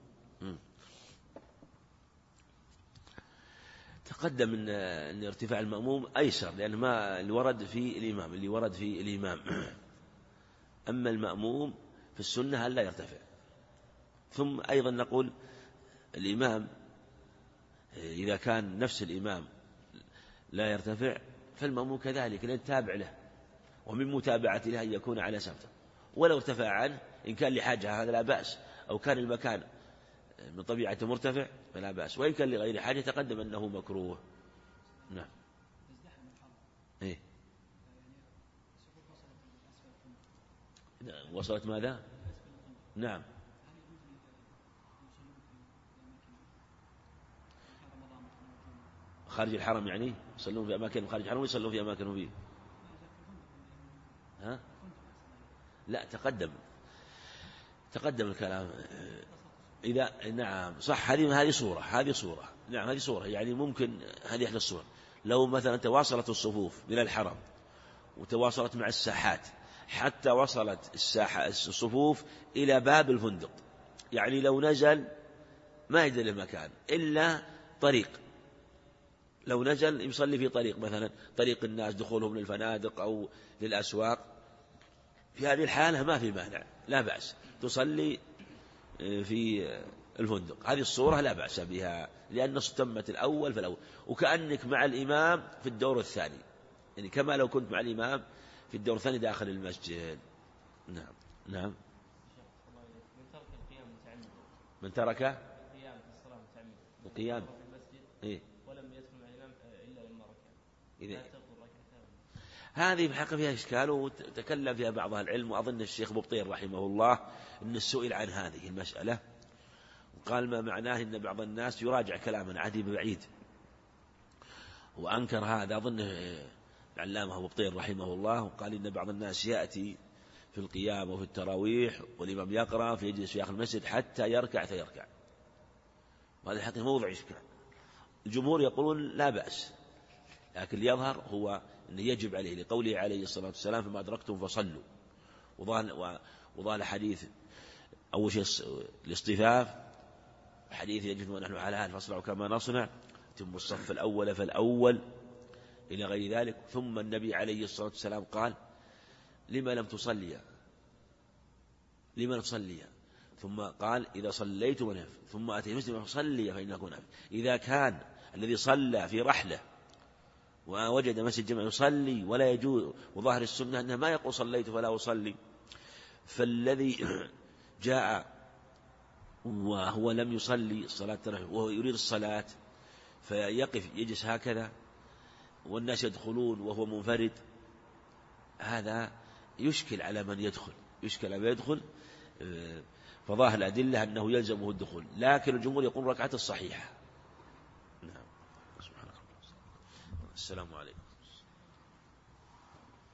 تقدم أن ارتفاع المأموم أيسر، لأن ما اللي ورد في الإمام أما المأموم في السنة ألا يرتفع. ثم أيضا نقول الإمام إذا كان نفس الإمام لا يرتفع فالمأموم كذلك، لأن تابع له، ومن متابعة له أن يكون على سمته، ولو ارتفع عنه إن كان لحاجة هذا لا بأس، أو كان المكان من طبيعته مرتفع فلا بأس، وإن كان لغير حاجة تقدم أنه مكروه. نعم. إيه؟ وصلت ماذا؟ نعم. خارج الحرم يعني يصلون في أماكن خارج الحرم ويصلون في أماكن فيه. ها؟ لا تقدم الكلام. إذا نعم صح، هذه صورة. نعم هذه صورة، يعني ممكن هذه إحدى الصور. لو مثلا تواصلت الصفوف من الحرم وتواصلت مع الساحات حتى وصلت الصفوف إلى باب الفندق، يعني لو نزل ما يدري له مكان إلا طريق، لو نزل يصلي في طريق، مثلا طريق الناس دخولهم للفنادق أو للأسواق، في هذه الحالة ما في مانع، لا بأس تصلي في الفندق. هذه الصورة لا بأس بها، لأن تمت الأول فالأول، وكأنك مع الإمام في الدور الثاني، يعني كما لو كنت مع الإمام في الدور الثاني داخل المسجد. نعم. نعم. من ترك القيام في الصلاة متعمدا، القيام في المسجد إيه؟ ولم يدخل مع الإمام إلا لما ركع، هذه بحق فيها إشكال، وتكلم فيها بعض العلم، وأظن الشيخ ببطير رحمه الله أن سئل عن هذه المسألة وقال ما معناه أن بعض الناس يراجع كلام عدي بعيد، وأنكر هذا أظن العلامة ببطير رحمه الله، وقال إن بعض الناس يأتي في القيام وفي التراويح والإمام يقرأ فيجلس في آخر المسجد حتى يركع فيركع، وهذا حقيقة موضع إشكال. الجمهور يقولون لا بأس، لكن اللي هو أنه يجب عليه لقوله عليه الصلاة والسلام فما أدركتم فصلوا، وضال حديث أول شيء الاصطفاف، حديث يجب ونحن على هذا فاصنعوا كما نصنع، تم الصف الأول فالأول إلى غير ذلك. ثم النبي عليه الصلاة والسلام قال لما لم تصلي، ثم قال إذا صليتم ثم أتي مسلم فصلي فإنكم نافل. إذا كان الذي صلى في رحلة ووجد مسجد جمع يصلي ولا يجوز، وظاهر السنة أنه ما يقول صليت فلا أصلي، فالذي جاء وهو لم يصلي الصلاة وهو يريد الصلاة فيقف يجلس هكذا والناس يدخلون وهو منفرد، هذا يشكل على من يدخل، فظاهر الأدلة أنه يلزمه الدخول، لكن الجمهور يقول ركعة الصحيحة. نعم. سبحانك اللهم. السلام عليكم.